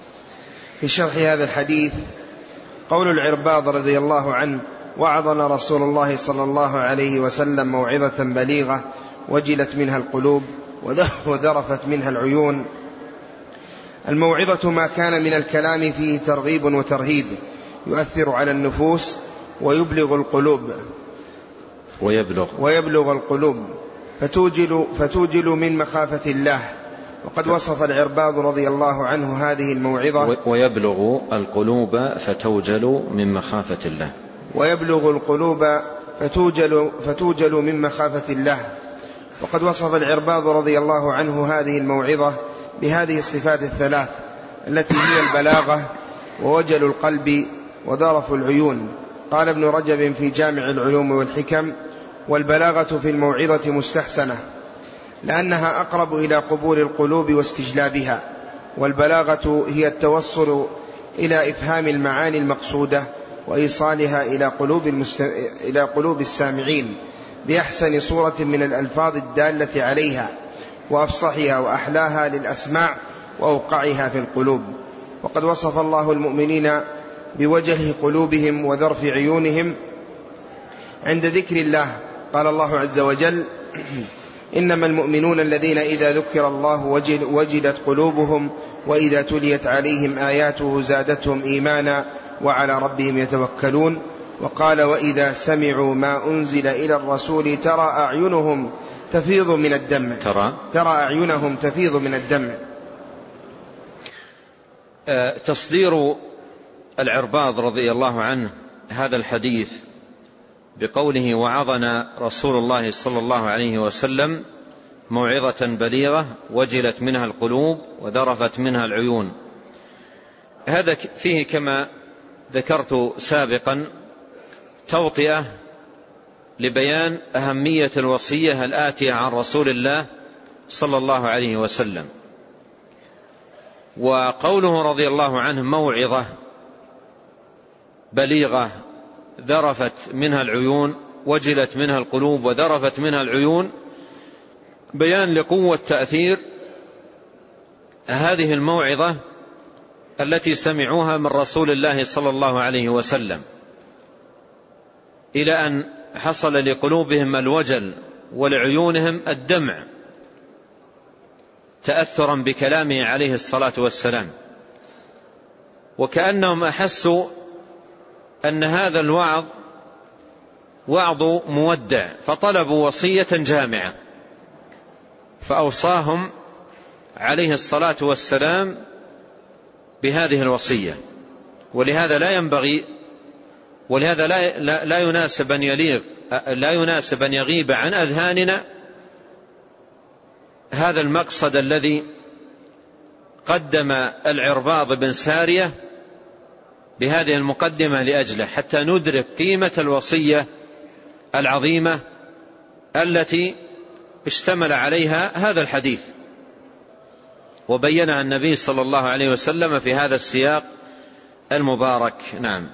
في شرح هذا الحديث قول العرباض رضي الله عنه: وعظنا رسول الله صلى الله عليه وسلم موعظة بليغة وجلت منها القلوب وذرفت منها العيون. الموعظة ما كان من الكلام فيه ترغيب وترهيب يؤثر على النفوس ويبلغ القلوب ويبلغ, ويبلغ القلوب فتوجل, فتوجل من مخافة الله. وقد وصف العرباض رضي الله عنه هذه الموعظة: ويبلغ القلوب فتوجل من مخافة الله. ويبلغ القلوب فتوجل, فتوجل من مخافة الله. وقد وصف العرباض رضي الله عنه هذه الموعظة بهذه الصفات الثلاث التي هي البلاغة ووجل القلب وذرف العيون. قال ابن رجب في جامع العلوم والحكم: والبلاغة في الموعظة مستحسنة لأنها أقرب إلى قبول القلوب واستجلابها. والبلاغة هي التوصل إلى إفهام المعاني المقصودة وإيصالها إلى قلوب, المست... إلى قلوب السامعين بأحسن صورة من الألفاظ الدالة عليها وأفصحها وأحلاها للأسماع وأوقعها في القلوب. وقد وصف الله المؤمنين بوجه قلوبهم وذرف عيونهم عند ذكر الله. قال الله عز وجل: إنما المؤمنون الذين إذا ذكر الله وجلت قلوبهم وإذا تليت عليهم آياته زادتهم إيمانا وعلى ربهم يتوكلون. وقال: وإذا سمعوا ما أنزل إلى الرسول ترى أعينهم تفيض من الدمع ترى, ترى أعينهم تفيض من الدمع. تصدير العرباض رضي الله عنه هذا الحديث بقوله: وعظنا رسول الله صلى الله عليه وسلم موعظة بليغة وجلت منها القلوب وذرفت منها العيون، هذا فيه كما ذكرت سابقا توطئة لبيان أهمية الوصية الآتية عن رسول الله صلى الله عليه وسلم. وقوله رضي الله عنه موعظة بليغة ذرفت منها العيون وجلت منها القلوب وذرفت منها العيون بيان لقوة تأثير هذه الموعظة التي سمعوها من رسول الله صلى الله عليه وسلم، إلى أن حصل لقلوبهم الوجل ولعيونهم الدمع تأثرا بكلامه عليه الصلاة والسلام، وكأنهم أحسوا أن هذا الوعظ وعظ مودع، فطلبوا وصية جامعة فأوصاهم عليه الصلاة والسلام بهذه الوصية. ولهذا لا ينبغي ولهذا لا, لا, لا يناسب أن يليق لا يناسب أن يغيب عن أذهاننا هذا المقصد الذي قدم العرباض بن سارية بهذه المقدمة لأجله، حتى ندرك قيمة الوصية العظيمة التي اشتمل عليها هذا الحديث وبينها النبي صلى الله عليه وسلم في هذا السياق المبارك. نعم.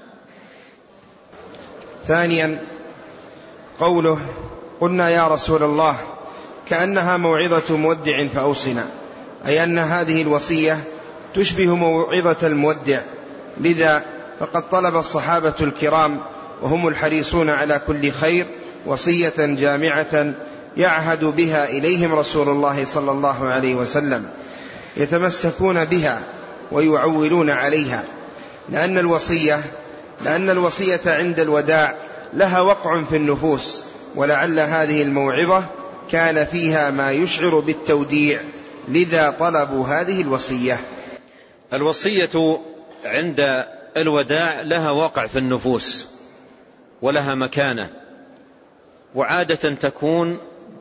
ثانيا قوله: قلنا يا رسول الله كأنها موعظة مودع فأوصنا، أي أن هذه الوصية تشبه موعظة المودع، لذا فقد طلب الصحابة الكرام وهم الحريصون على كل خير وصية جامعة يعهد بها إليهم رسول الله صلى الله عليه وسلم، يتمسكون بها ويعولون عليها، لأن الوصية لأن الوصية عند الوداع لها وقع في النفوس، ولعل هذه الموعظة كان فيها ما يشعر بالتوديع، لذا طلبوا هذه الوصية. الوصية عند الوداع لها وقع في النفوس ولها مكانة، وعادة تكون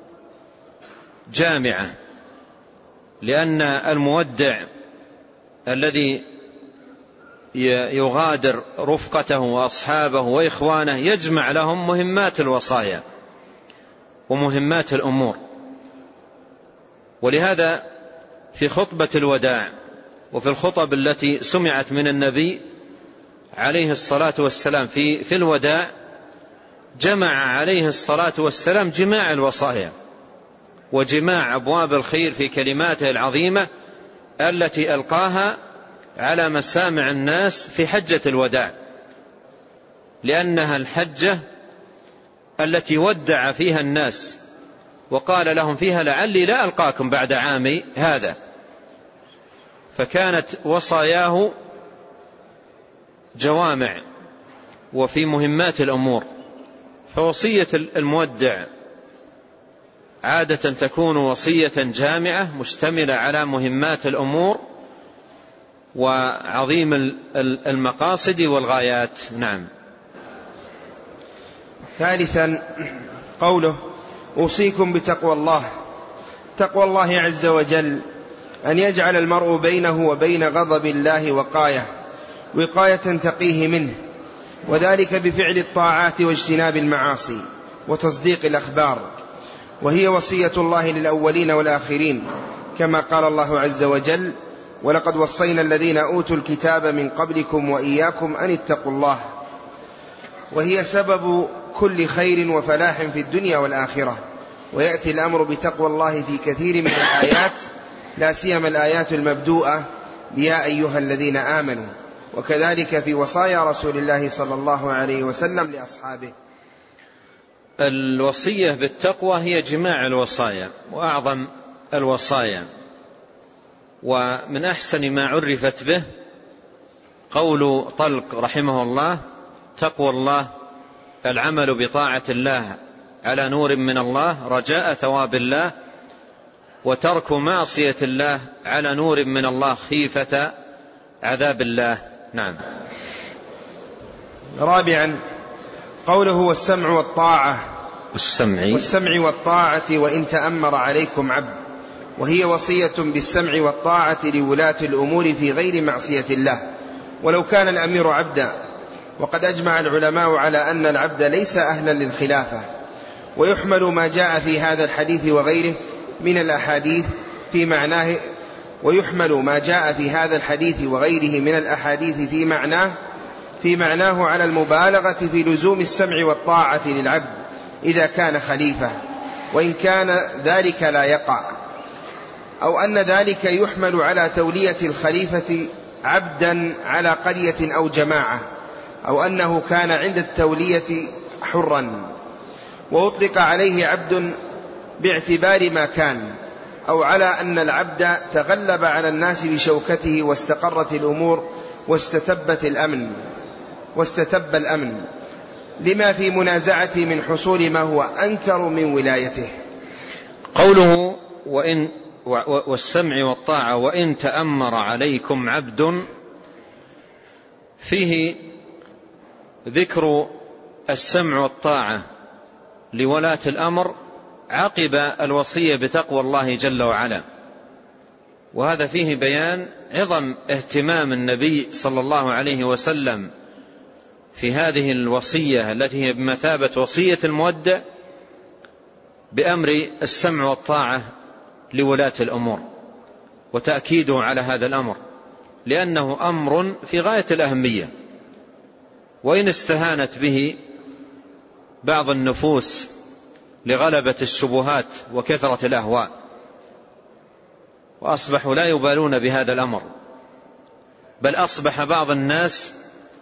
جامعة، لأن المودع الذي يغادر رفقته وأصحابه وإخوانه يجمع لهم مهمات الوصايا ومهمات الأمور. ولهذا في خطبة الوداع وفي الخطب التي سمعت من النبي عليه الصلاة والسلام في في الوداع جمع عليه الصلاة والسلام جماع الوصايا وجماع أبواب الخير في كلماته العظيمة التي ألقاها على مسامع الناس في حجة الوداع، لأنها الحجة التي ودع فيها الناس وقال لهم فيها لعلي لا ألقاكم بعد عامي هذا. فكانت وصاياه جوامع وفي مهمات الأمور. فوصية المودع عادة تكون وصية جامعة مشتملة على مهمات الأمور وعظيم المقاصد والغايات. نعم. ثالثا قوله أوصيكم بتقوى الله. تقوى الله عز وجل أن يجعل المرء بينه وبين غضب الله وقاية وقاية تقيه منه، وذلك بفعل الطاعات واجتناب المعاصي وتصديق الأخبار، وهي وصية الله للأولين والآخرين، كما قال الله عز وجل: ولقد وصينا الذين أوتوا الكتاب من قبلكم وإياكم أن اتقوا الله. وهي سبب كل خير وفلاح في الدنيا والآخرة. ويأتي الأمر بتقوى الله في كثير من الآيات، لا سيما الآيات المبدوءة يا أيها الذين آمنوا، وكذلك في وصايا رسول الله صلى الله عليه وسلم لأصحابه. الوصية بالتقوى هي جماع الوصايا وأعظم الوصايا، ومن أحسن ما عرفت به قول طلق رحمه الله: تقوى الله العمل بطاعة الله على نور من الله رجاء ثواب الله، وترك معصية الله على نور من الله خيفة عذاب الله. نعم. رابعا قوله والسمع والطاعة والسمع والسمع والطاعة وإن تأمر عليكم عبد، وهي وصية بالسمع والطاعة لولاة الأمور في غير معصية الله ولو كان الأمير عبدا. وقد أجمع العلماء على أن العبد ليس أهلا للخلافة، ويحمل ما جاء في هذا الحديث وغيره من الأحاديث في معناه ويحمل ما جاء في هذا الحديث وغيره من الأحاديث في معناه في معناه على المبالغة في لزوم السمع والطاعة للعبد إذا كان خليفة، وإن كان ذلك لا يقع، أو أن ذلك يحمل على تولية الخليفة عبدا على قرية أو جماعة، أو أنه كان عند التولية حرا وأطلق عليه عبد باعتبار ما كان، أو على أن العبد تغلب على الناس بشوكته واستقرت الأمور واستتبت الأمن واستتب الأمن لما في منازعته من حصول ما هو أنكر من ولايته. قوله وإن والسمع والطاعة وإن تأمر عليكم عبد، فيه ذكر السمع والطاعة لولاة الأمر عقب الوصية بتقوى الله جل وعلا، وهذا فيه بيان عظم اهتمام النبي صلى الله عليه وسلم في هذه الوصية التي هي بمثابة وصية المودع بأمر السمع والطاعة لولاة الأمور، وتأكيده على هذا الأمر لأنه أمر في غاية الأهمية، وإن استهانت به بعض النفوس لغلبة الشبهات وكثرة الأهواء، وأصبحوا لا يبالون بهذا الأمر، بل أصبح بعض الناس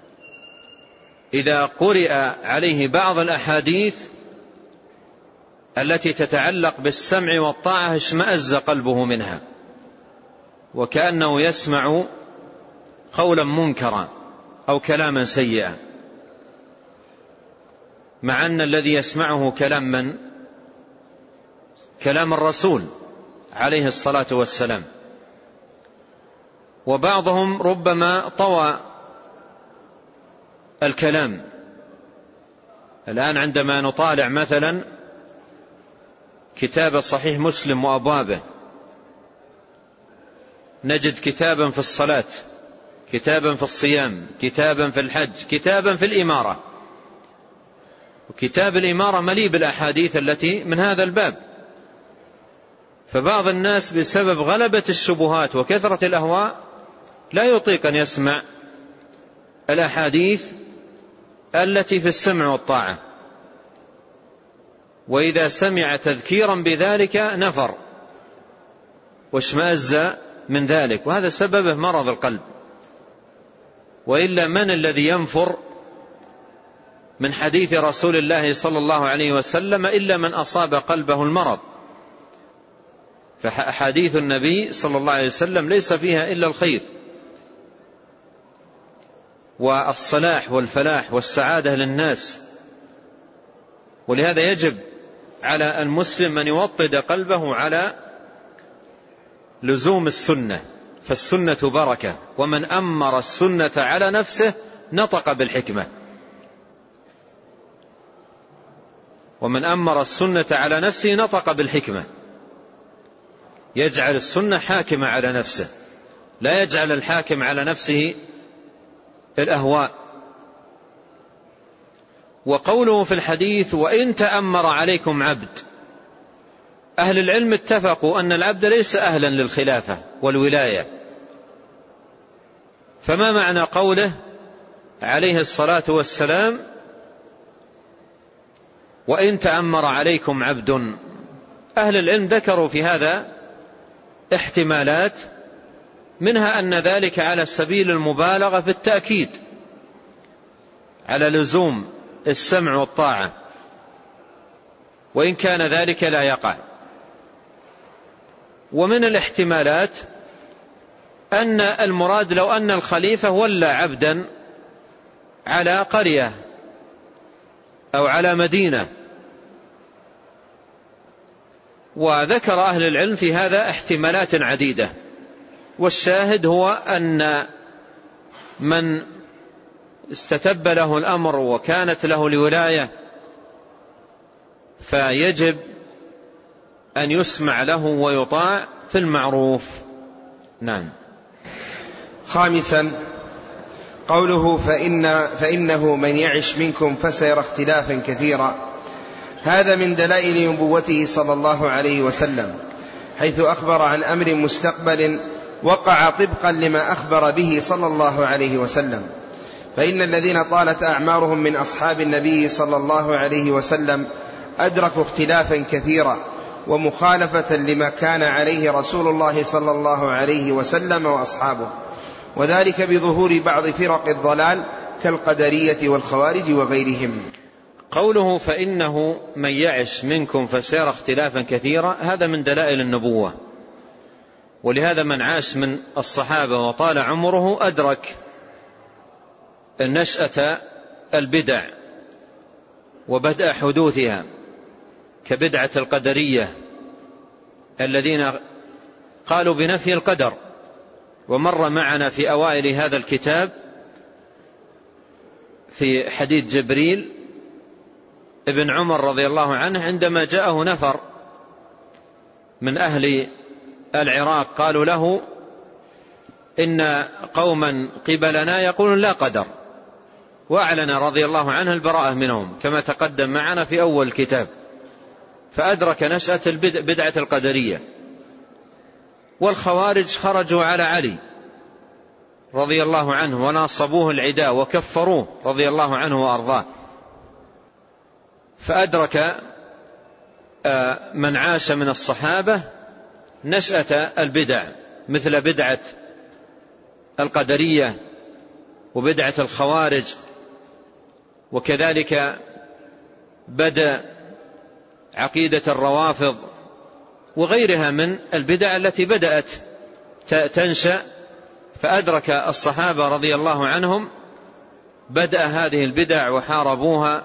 إذا قرئ عليه بعض الأحاديث التي تتعلق بالسمع والطاعة اشمأز قلبه منها، وكأنه يسمع قولا منكرا أو كلاما سيئا، مع أن الذي يسمعه كلام من؟ كلام الرسول عليه الصلاة والسلام. وبعضهم ربما طوى الكلام. الآن عندما نطالع مثلا كتاب صحيح مسلم وأبوابه نجد كتابا في الصلاة، كتابا في الصيام، كتابا في الحج، كتابا في الإمارة، وكتاب الإمارة مليء بالأحاديث التي من هذا الباب. فبعض الناس بسبب غلبة الشبهات وكثرة الأهواء لا يطيق أن يسمع الأحاديث التي في السمع والطاعة، وإذا سمع تذكيرا بذلك نفر واشمأز من ذلك، وهذا سببه مرض القلب وإلا من الذي ينفر من حديث رسول الله صلى الله عليه وسلم إلا من أصاب قلبه المرض؟ فأحاديث النبي صلى الله عليه وسلم ليس فيها إلا الخير والصلاح والفلاح والسعادة للناس. ولهذا يجب على المسلم أن يوطد قلبه على لزوم السنة، فالسنة بركة، ومن أمر السنة على نفسه نطق بالحكمة. ومن أمر السنة على نفسه نطق بالحكمة، يجعل السنة حاكمة على نفسه، لا يجعل الحاكم على نفسه الأهواء. وقوله في الحديث وإن تأمر عليكم عبد، أهل العلم اتفقوا أن العبد ليس أهلا للخلافة والولاية. فما معنى قوله عليه الصلاة والسلام وإن تأمر عليكم عبد؟ أهل العلم ذكروا في هذا احتمالات، منها أن ذلك على سبيل المبالغة في التأكيد على لزوم السمع والطاعة، وإن كان ذلك لا يقع. ومن الاحتمالات أن المراد لو أن الخليفة ولى عبدا على قرية أو على مدينة. وذكر أهل العلم في هذا احتمالات عديدة، والشاهد هو أن من استتب له الأمر وكانت له الولاية فيجب أن يسمع له ويطاع في المعروف. نعم. خامسا قوله فإن فإنه من يعش منكم فسيرى اختلافا كثيرا، هذا من دلائل نبوته صلى الله عليه وسلم، حيث أخبر عن أمر مستقبل وقع طبقا لما أخبر به صلى الله عليه وسلم. فإن الذين طالت أعمارهم من أصحاب النبي صلى الله عليه وسلم أدركوا اختلافا كثيرا ومخالفة لما كان عليه رسول الله صلى الله عليه وسلم وأصحابه، وذلك بظهور بعض فرق الضلال كالقدرية والخوارج وغيرهم. قوله فإنه من يعش منكم فسيرى اختلافا كثيرا، هذا من دلائل النبوة. ولهذا من عاش من الصحابة وطال عمره أدرك نشأة البدع وبدء حدوثها، كبدعة القدرية الذين قالوا بنفي القدر. ومر معنا في أوائل هذا الكتاب في حديث جبريل ابن عمر رضي الله عنه عندما جاءه نفر من أهل العراق قالوا له إن قوما قبلنا يقولون لا قدر، وأعلن رضي الله عنه البراءة منهم كما تقدم معنا في أول الكتاب، فأدرك نشأة بدعة القدرية. والخوارج خرجوا على علي رضي الله عنه وناصبوه العداء وكفروه رضي الله عنه وأرضاه. فأدرك من عاش من الصحابة نشأة البدع مثل بدعة القدرية وبدعة الخوارج، وكذلك بدأ عقيدة الروافض وغيرها من البدع التي بدأت تنشأ. فأدرك الصحابة رضي الله عنهم بدأ هذه البدع وحاربوها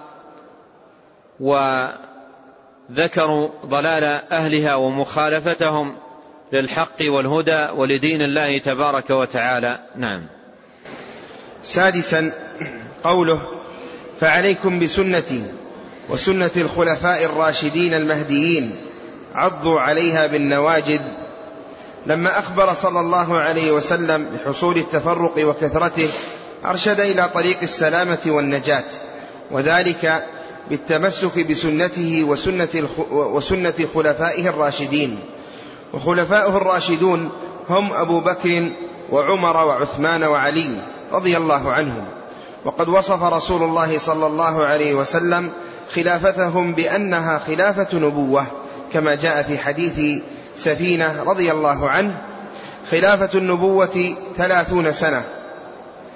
وذكروا ضلال أهلها ومخالفتهم للحق والهدى ولدين الله تبارك وتعالى. نعم. سادسا قوله فعليكم بسنتي وسنة الخلفاء الراشدين المهديين عضوا عليها بالنواجذ، لما أخبر صلى الله عليه وسلم بحصول التفرق وكثرته أرشد إلى طريق السلامة والنجاة، وذلك بالتمسك بسنته وسنة, وسنة خلفائه الراشدين. وخلفائه الراشدون هم أبو بكر وعمر وعثمان وعلي رضي الله عنهم. وقد وصف رسول الله صلى الله عليه وسلم خلافتهم بأنها خلافة نبوة، كما جاء في حديث سفينة رضي الله عنه: خلافة النبوة ثلاثون سنة،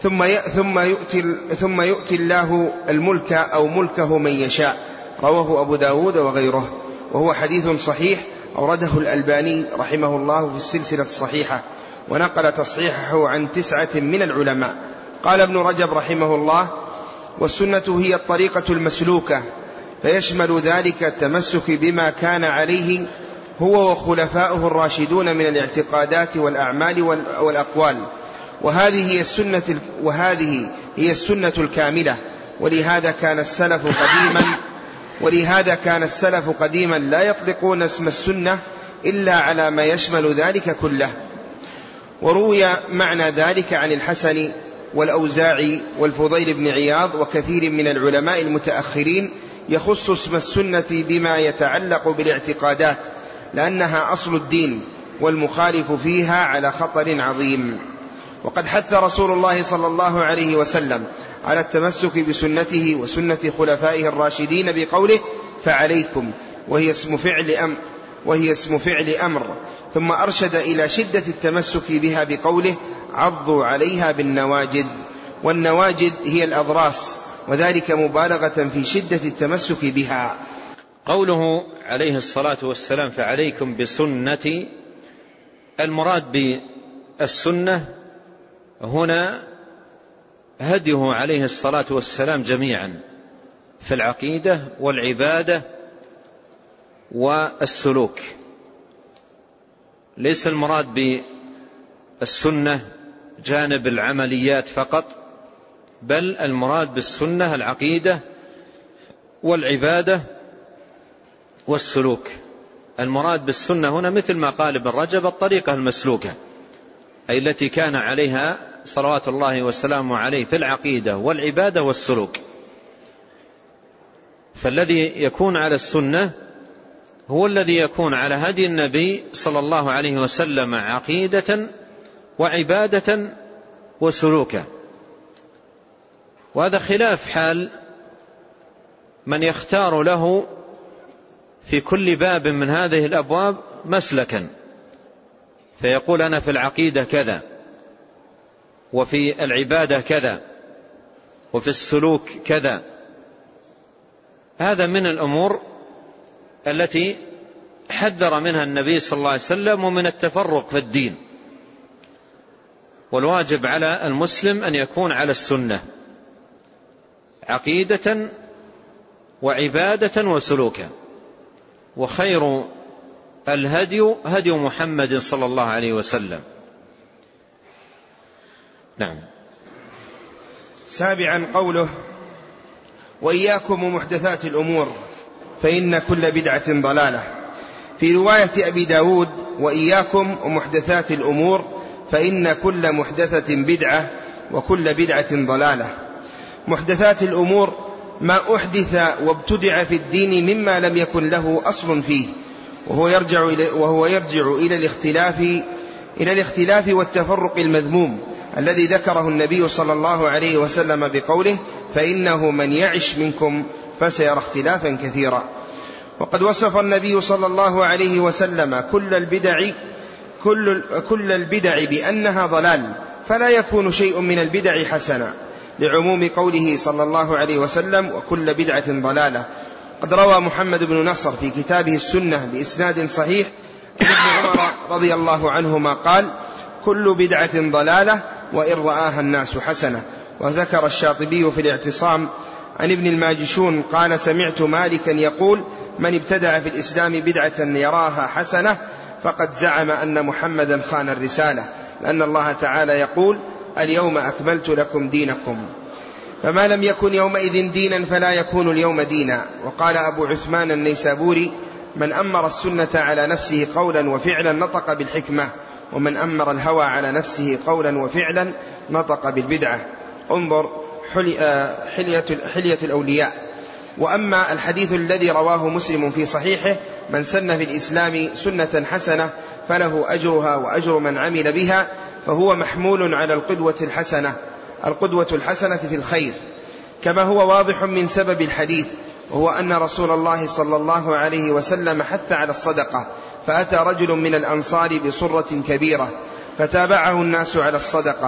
ثم ثم يؤتي ثم يؤتي الله الملك أو ملكه من يشاء. رواه أبو داود وغيره، وهو حديث صحيح أورده الألباني رحمه الله في السلسلة الصحيحة، ونقل تصحيحه عن تسعة من العلماء. قال ابن رجب رحمه الله: والسنة هي الطريقة المسلوكة، فيشمل ذلك التمسك بما كان عليه هو وخلفاؤه الراشدون من الاعتقادات والأعمال والأقوال، وهذه هي السنة وهذه هي السنة الكاملة. ولهذا كان السلف قديما ولهذا كان السلف قديما لا يطلقون اسم السنة إلا على ما يشمل ذلك كله. وروي معنى ذلك عن الحسن والأوزاعي والفضيل بن عياض وكثير من العلماء المتأخرين، يخص اسم السنة بما يتعلق بالاعتقادات، لأنها أصل الدين، والمخالف فيها على خطر عظيم. وقد حث رسول الله صلى الله عليه وسلم على التمسك بسنته وسنة خلفائه الراشدين بقوله: فعليكم، وهي اسم فعل أمر وهي اسم فعل أمر ثم أرشد إلى شدة التمسك بها بقوله: عضوا عليها بالنواجذ. والنواجذ هي الأضراس، وذلك مبالغة في شدة التمسك بها. قوله عليه الصلاة والسلام: فعليكم بسنتي، المراد بالسنة هنا هديه عليه الصلاة والسلام جميعا في العقيدة والعبادة والسلوك. ليس المراد بالسنة جانب العمليات فقط، بل المراد بالسنة العقيدة والعبادة والسلوك. المراد بالسنة هنا مثل ما قال ابن رجب: الطريقة المسلوكة، أي التي كان عليها صلوات الله وسلامه عليه في العقيدة والعبادة والسلوك. فالذي يكون على السنة هو الذي يكون على هدي النبي صلى الله عليه وسلم عقيدة وعبادة وسلوكا. وهذا خلاف حال من يختار له في كل باب من هذه الأبواب مسلكا، فيقول: أنا في العقيدة كذا، وفي العبادة كذا، وفي السلوك كذا. هذا من الأمور التي حذر منها النبي صلى الله عليه وسلم، ومن التفرق في الدين. والواجب على المسلم أن يكون على السنة عقيدة وعبادة وسلوكا، وخير الهدي هدي محمد صلى الله عليه وسلم. نعم. سابعا قوله: وإياكم ومحدثات الأمور فإن كل بدعة ضلالة. في رواية أبي داود: وإياكم ومحدثات الأمور فإن كل محدثة بدعة وكل بدعة ضلالة. محدثات الأمور ما أحدث وابتدع في الدين مما لم يكن له أصل فيه، وهو يرجع إلى, وهو يرجع إلى الاختلاف إلى الاختلاف والتفرق المذموم الذي ذكره النبي صلى الله عليه وسلم بقوله: فإنه من يعش منكم فسيرى اختلافا كثيرا. وقد وصف النبي صلى الله عليه وسلم كل البدع كل, كل البدع بأنها ضلال، فلا يكون شيء من البدع حسنا، لعموم قوله صلى الله عليه وسلم: وكل بدعة ضلالة. قد روى محمد بن نصر في كتابه السنة بإسناد صحيح عن ابن عمر رضي الله عنهما قال: كل بدعة ضلالة وإن رآها الناس حسنة. وذكر الشاطبي في الاعتصام عن ابن الماجشون قال: سمعت مالكا يقول: من ابتدع في الإسلام بدعة يراها حسنة فقد زعم أن محمدا خان الرسالة، لأن الله تعالى يقول: اليوم أكملت لكم دينكم. فما لم يكن يومئذ دينا فلا يكون اليوم دينا. وقال أبو عثمان النيسابوري: من أمر السنة على نفسه قولا وفعلا نطق بالحكمة، ومن أمر الهوى على نفسه قولا وفعلا نطق بالبدعة. انظر حلية, حلية الأولياء. وأما الحديث الذي رواه مسلم في صحيحه: من سن في الإسلام سنة حسنة فله أجرها وأجر من عمل بها، فهو محمول على القدوة الحسنة القدوة الحسنة في الخير، كما هو واضح من سبب الحديث، وهو أن رسول الله صلى الله عليه وسلم حث على الصدقة، فأتى رجل من الأنصار بصرة كبيرة فتابعه الناس على الصدقة،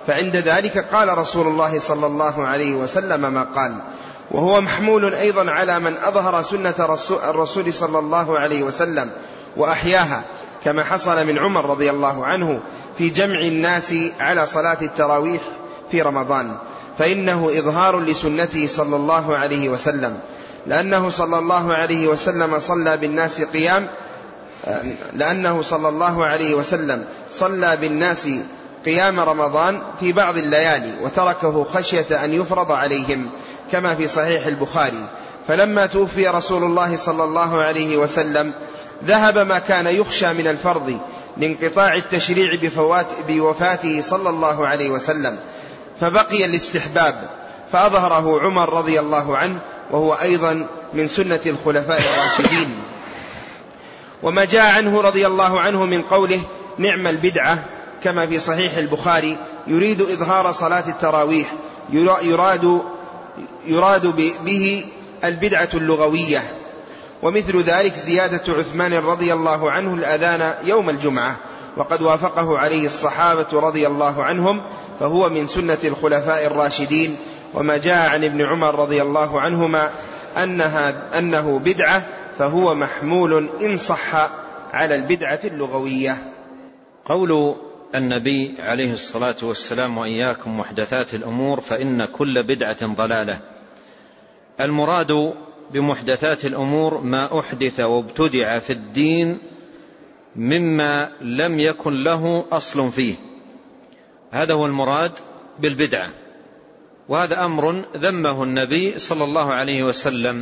فعند ذلك قال رسول الله صلى الله عليه وسلم ما قال. وهو محمول أيضا على من أظهر سنة الرسول صلى الله عليه وسلم وأحياها، كما حصل من عمر رضي الله عنه في جمع الناس على صلاة التراويح في رمضان، فإنه إظهار لسنته صلى الله عليه وسلم، لأنه صلى الله عليه وسلم صلى بالناس قيام لأنه صلى الله عليه وسلم صلى بالناس قيام رمضان في بعض الليالي وتركه خشية أن يفرض عليهم، كما في صحيح البخاري. فلما توفي رسول الله صلى الله عليه وسلم ذهب ما كان يخشى من الفرض لانقطاع التشريع بوفاته صلى الله عليه وسلم، فبقي الاستحباب، فأظهره عمر رضي الله عنه، وهو أيضا من سنة الخلفاء الراشدين. وما جاء عنه رضي الله عنه من قوله نعم البدعة، كما في صحيح البخاري، يريد إظهار صلاة التراويح، يراد, يراد به البدعة اللغوية. ومثل ذلك زيادة عثمان رضي الله عنه الأذان يوم الجمعة، وقد وافقه عليه الصحابة رضي الله عنهم، فهو من سنة الخلفاء الراشدين. وما جاء عن ابن عمر رضي الله عنهما أنها أنه بدعة، فهو محمول إن صح على البدعة اللغوية. قول النبي عليه الصلاة والسلام وإياكم محدثات الأمور فإن كل بدعة ضلالة، المراد بمحدثات الأمور ما أحدث وابتدع في الدين مما لم يكن له أصل فيه، هذا هو المراد بالبدعة. وهذا أمر ذمه النبي صلى الله عليه وسلم،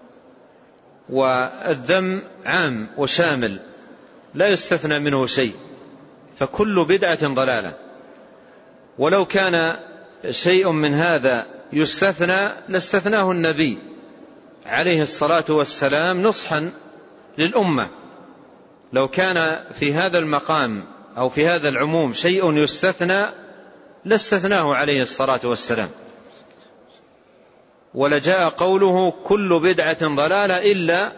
والذم عام وشامل لا يستثنى منه شيء، فكل بدعة ضلالة. ولو كان شيء من هذا يستثنى لاستثناه النبي عليه الصلاة والسلام نصحا للأمة. لو كان في هذا المقام أو في هذا العموم شيء يستثنى لاستثناه عليه الصلاة والسلام، ولجاء قوله كل بدعة ضلالة إلا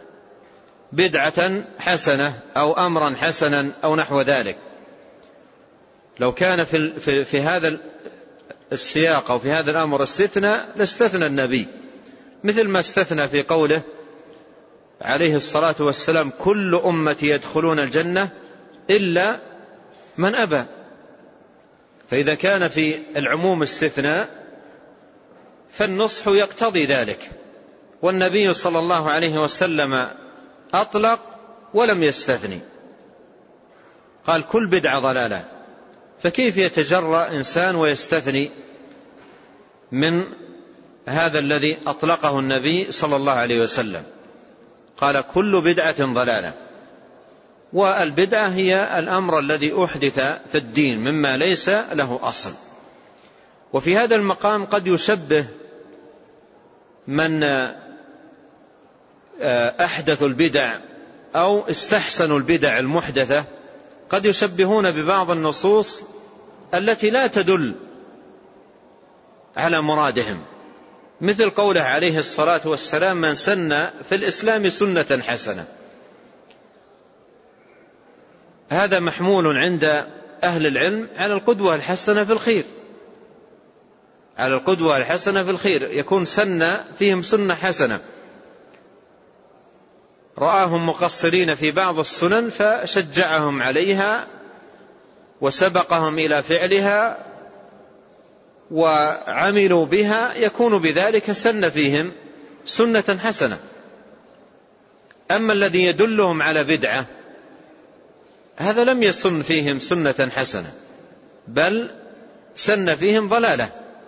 بدعة حسنة أو أمرا حسنا أو نحو ذلك. لو كان في, في, في هذا السياق أو في هذا الأمر استثناء لاستثنى النبي، مثل ما استثنى في قوله عليه الصلاة والسلام كل أمتي يدخلون الجنة إلا من أبى. فإذا كان في العموم استثناء فالنصح يقتضي ذلك، والنبي صلى الله عليه وسلم أطلق ولم يستثني، قال كل بدعة ضلالة، فكيف يتجرأ إنسان ويستثني من هذا الذي أطلقه النبي صلى الله عليه وسلم؟ قال كل بدعة ضلالة. والبدعة هي الأمر الذي أحدث في الدين مما ليس له أصل. وفي هذا المقام قد يشبه من أحدثوا البدع أو استحسنوا البدع المحدثة، قد يشبهون ببعض النصوص التي لا تدل على مرادهم، مثل قوله عليه الصلاة والسلام من سن في الإسلام سنة حسنة. هذا محمول عند أهل العلم على القدوة الحسنة في الخير، على القدوة الحسنة في الخير، يكون سن فيهم سنة حسنة، رآهم مقصرين في بعض السنن فشجعهم عليها وسبقهم إلى فعلها وعملوا بها، يكون بذلك سن فيهم سنة حسنة. أما الذي يدلهم على بدعة هذا لم يسن فيهم سنة حسنة، بل سن فيهم ضلالة.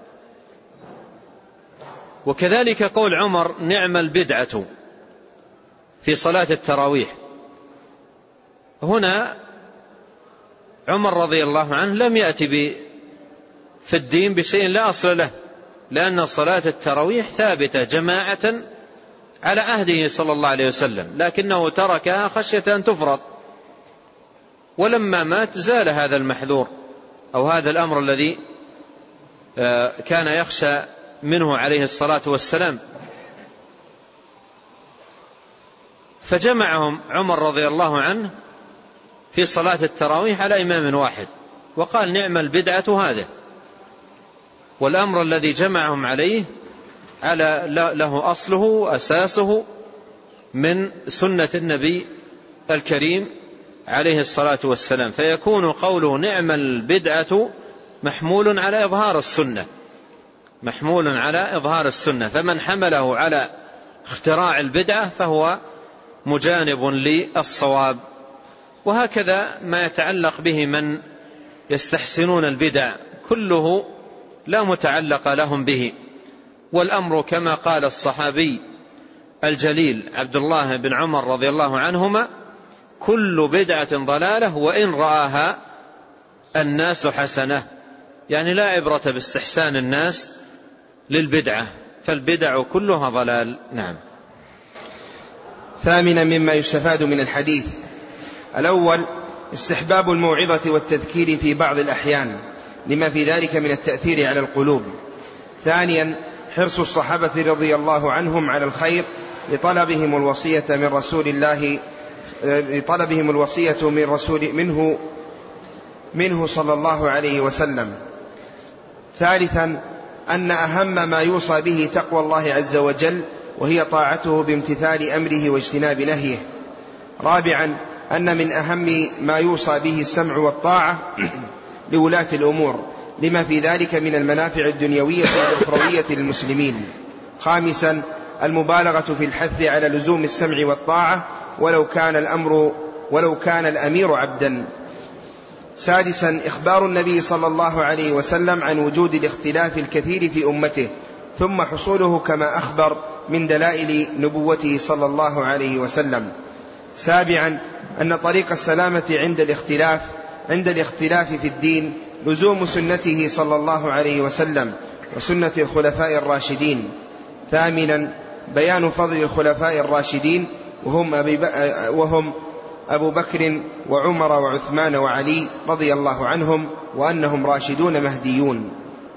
وكذلك قول عمر نعم البدعة في صلاة التراويح، هنا عمر رضي الله عنه لم يأتي في الدين بشيء لا أصل له، لأن صلاة التراويح ثابتة جماعة على عهده صلى الله عليه وسلم، لكنه تركها خشية أن تفرض، ولما مات زال هذا المحذور أو هذا الأمر الذي كان يخشى منه عليه الصلاة والسلام. فجمعهم عمر رضي الله عنه في صلاة التراويح على إمام واحد، وقال نعم البدعة هذا، والأمر الذي جمعهم عليه على له أصله وأساسه من سنة النبي الكريم عليه الصلاة والسلام، فيكون قوله نعم البدعة محمول على إظهار السنة، محمول على إظهار السنة، فمن حمله على اختراع البدعة فهو مجانب للصواب. وهكذا ما يتعلق به من يستحسنون البدع كله لا متعلق لهم به، والأمر كما قال الصحابي الجليل عبد الله بن عمر رضي الله عنهما: كل بدعة ضلالة وإن رآها الناس حسنة، يعني لا عبرة باستحسان الناس للبدعة، فالبدع كلها ضلال. نعم. ثامنا مما يستفاد من الحديث: الأول استحباب الموعظة والتذكير في بعض الأحيان لما في ذلك من التأثير على القلوب. ثانيا حرص الصحابة رضي الله عنهم على الخير لطلبهم الوصية من رسول الله لطلبهم الوصية من رسول منه منه صلى الله عليه وسلم. ثالثا أن أهم ما يوصى به تقوى الله عز وجل، وهي طاعته بامتثال أمره واجتناب نهيه. رابعا أن من أهم ما يوصى به السمع والطاعة لولاة الأمور لما في ذلك من المنافع الدنيوية والأخروية للمسلمين. خامسا المبالغة في الحث على لزوم السمع والطاعة ولو كان الأمر ولو كان الأمير عبدا. سادسا إخبار النبي صلى الله عليه وسلم عن وجود الاختلاف الكثير في أمته، ثم حصوله كما أخبر من دلائل نبوته صلى الله عليه وسلم. سابعا أن طريق السلامة عند الاختلاف عند الاختلاف في الدين لزوم سنته صلى الله عليه وسلم وسنة الخلفاء الراشدين. ثامنا بيان فضل الخلفاء الراشدين وهم, أبي وهم أبو بكر وعمر وعثمان وعلي رضي الله عنهم، وأنهم راشدون مهديون.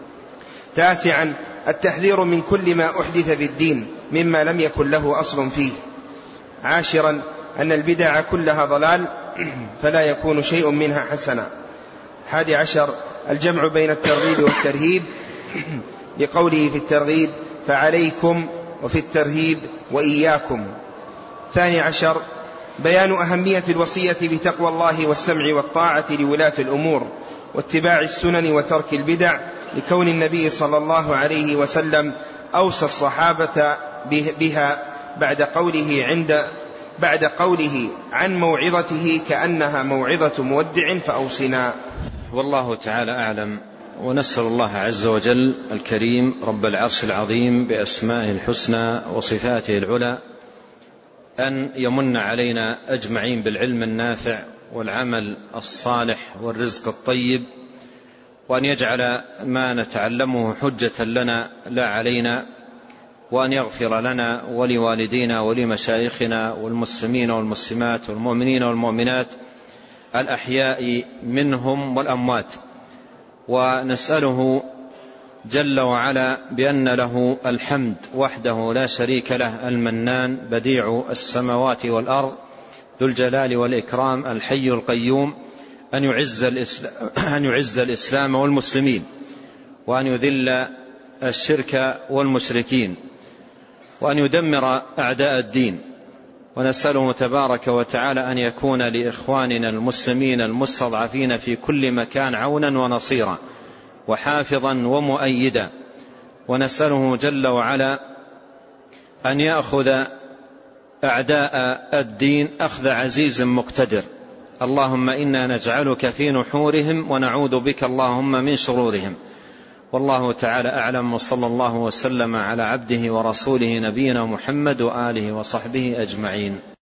تاسعا التحذير من كل ما أحدث في الدين مما لم يكن له أصل فيه. عاشرا أن البدع كلها ضلال فلا يكون شيء منها حسنا. حادي عشر الجمع بين الترغيب والترهيب لقوله في الترغيب فعليكم، وفي الترهيب وإياكم. ثاني عشر بيان أهمية الوصية بتقوى الله والسمع والطاعة لولاة الأمور واتباع السنن وترك البدع، لكون النبي صلى الله عليه وسلم أوصى الصحابة بها بعد قوله عند بعد قوله عن موعظته كأنها موعظة مودع فأوصنا. والله تعالى أعلم، ونسأل الله عز وجل الكريم رب العرش العظيم بأسمائه الحسنى وصفاته العلى أن يمن علينا أجمعين بالعلم النافع والعمل الصالح والرزق الطيب، وأن يجعل ما نتعلمه حجة لنا لا علينا، وأن يغفر لنا ولوالدينا ولمشايخنا والمسلمين والمسلمات والمؤمنين والمؤمنات الأحياء منهم والأموات. ونسأله جل وعلا بأن له الحمد وحده لا شريك له، المنان بديع السماوات والأرض ذو الجلال والإكرام الحي القيوم، أن يعز الإسلام, أن يعز الإسلام والمسلمين، وأن يذل الشرك والمشركين، وأن يدمر أعداء الدين. ونسأله تبارك وتعالى أن يكون لإخواننا المسلمين المستضعفين في كل مكان عونا ونصيرا وحافظا ومؤيدا. ونسأله جل وعلا أن يأخذ أعداء الدين أخذ عزيز مقتدر. اللهم إنا نجعلك في نحورهم ونعوذ بك اللهم من شرورهم. والله تعالى أعلم، وصلى الله وسلم على عبده ورسوله نبينا محمد وآله وصحبه أجمعين.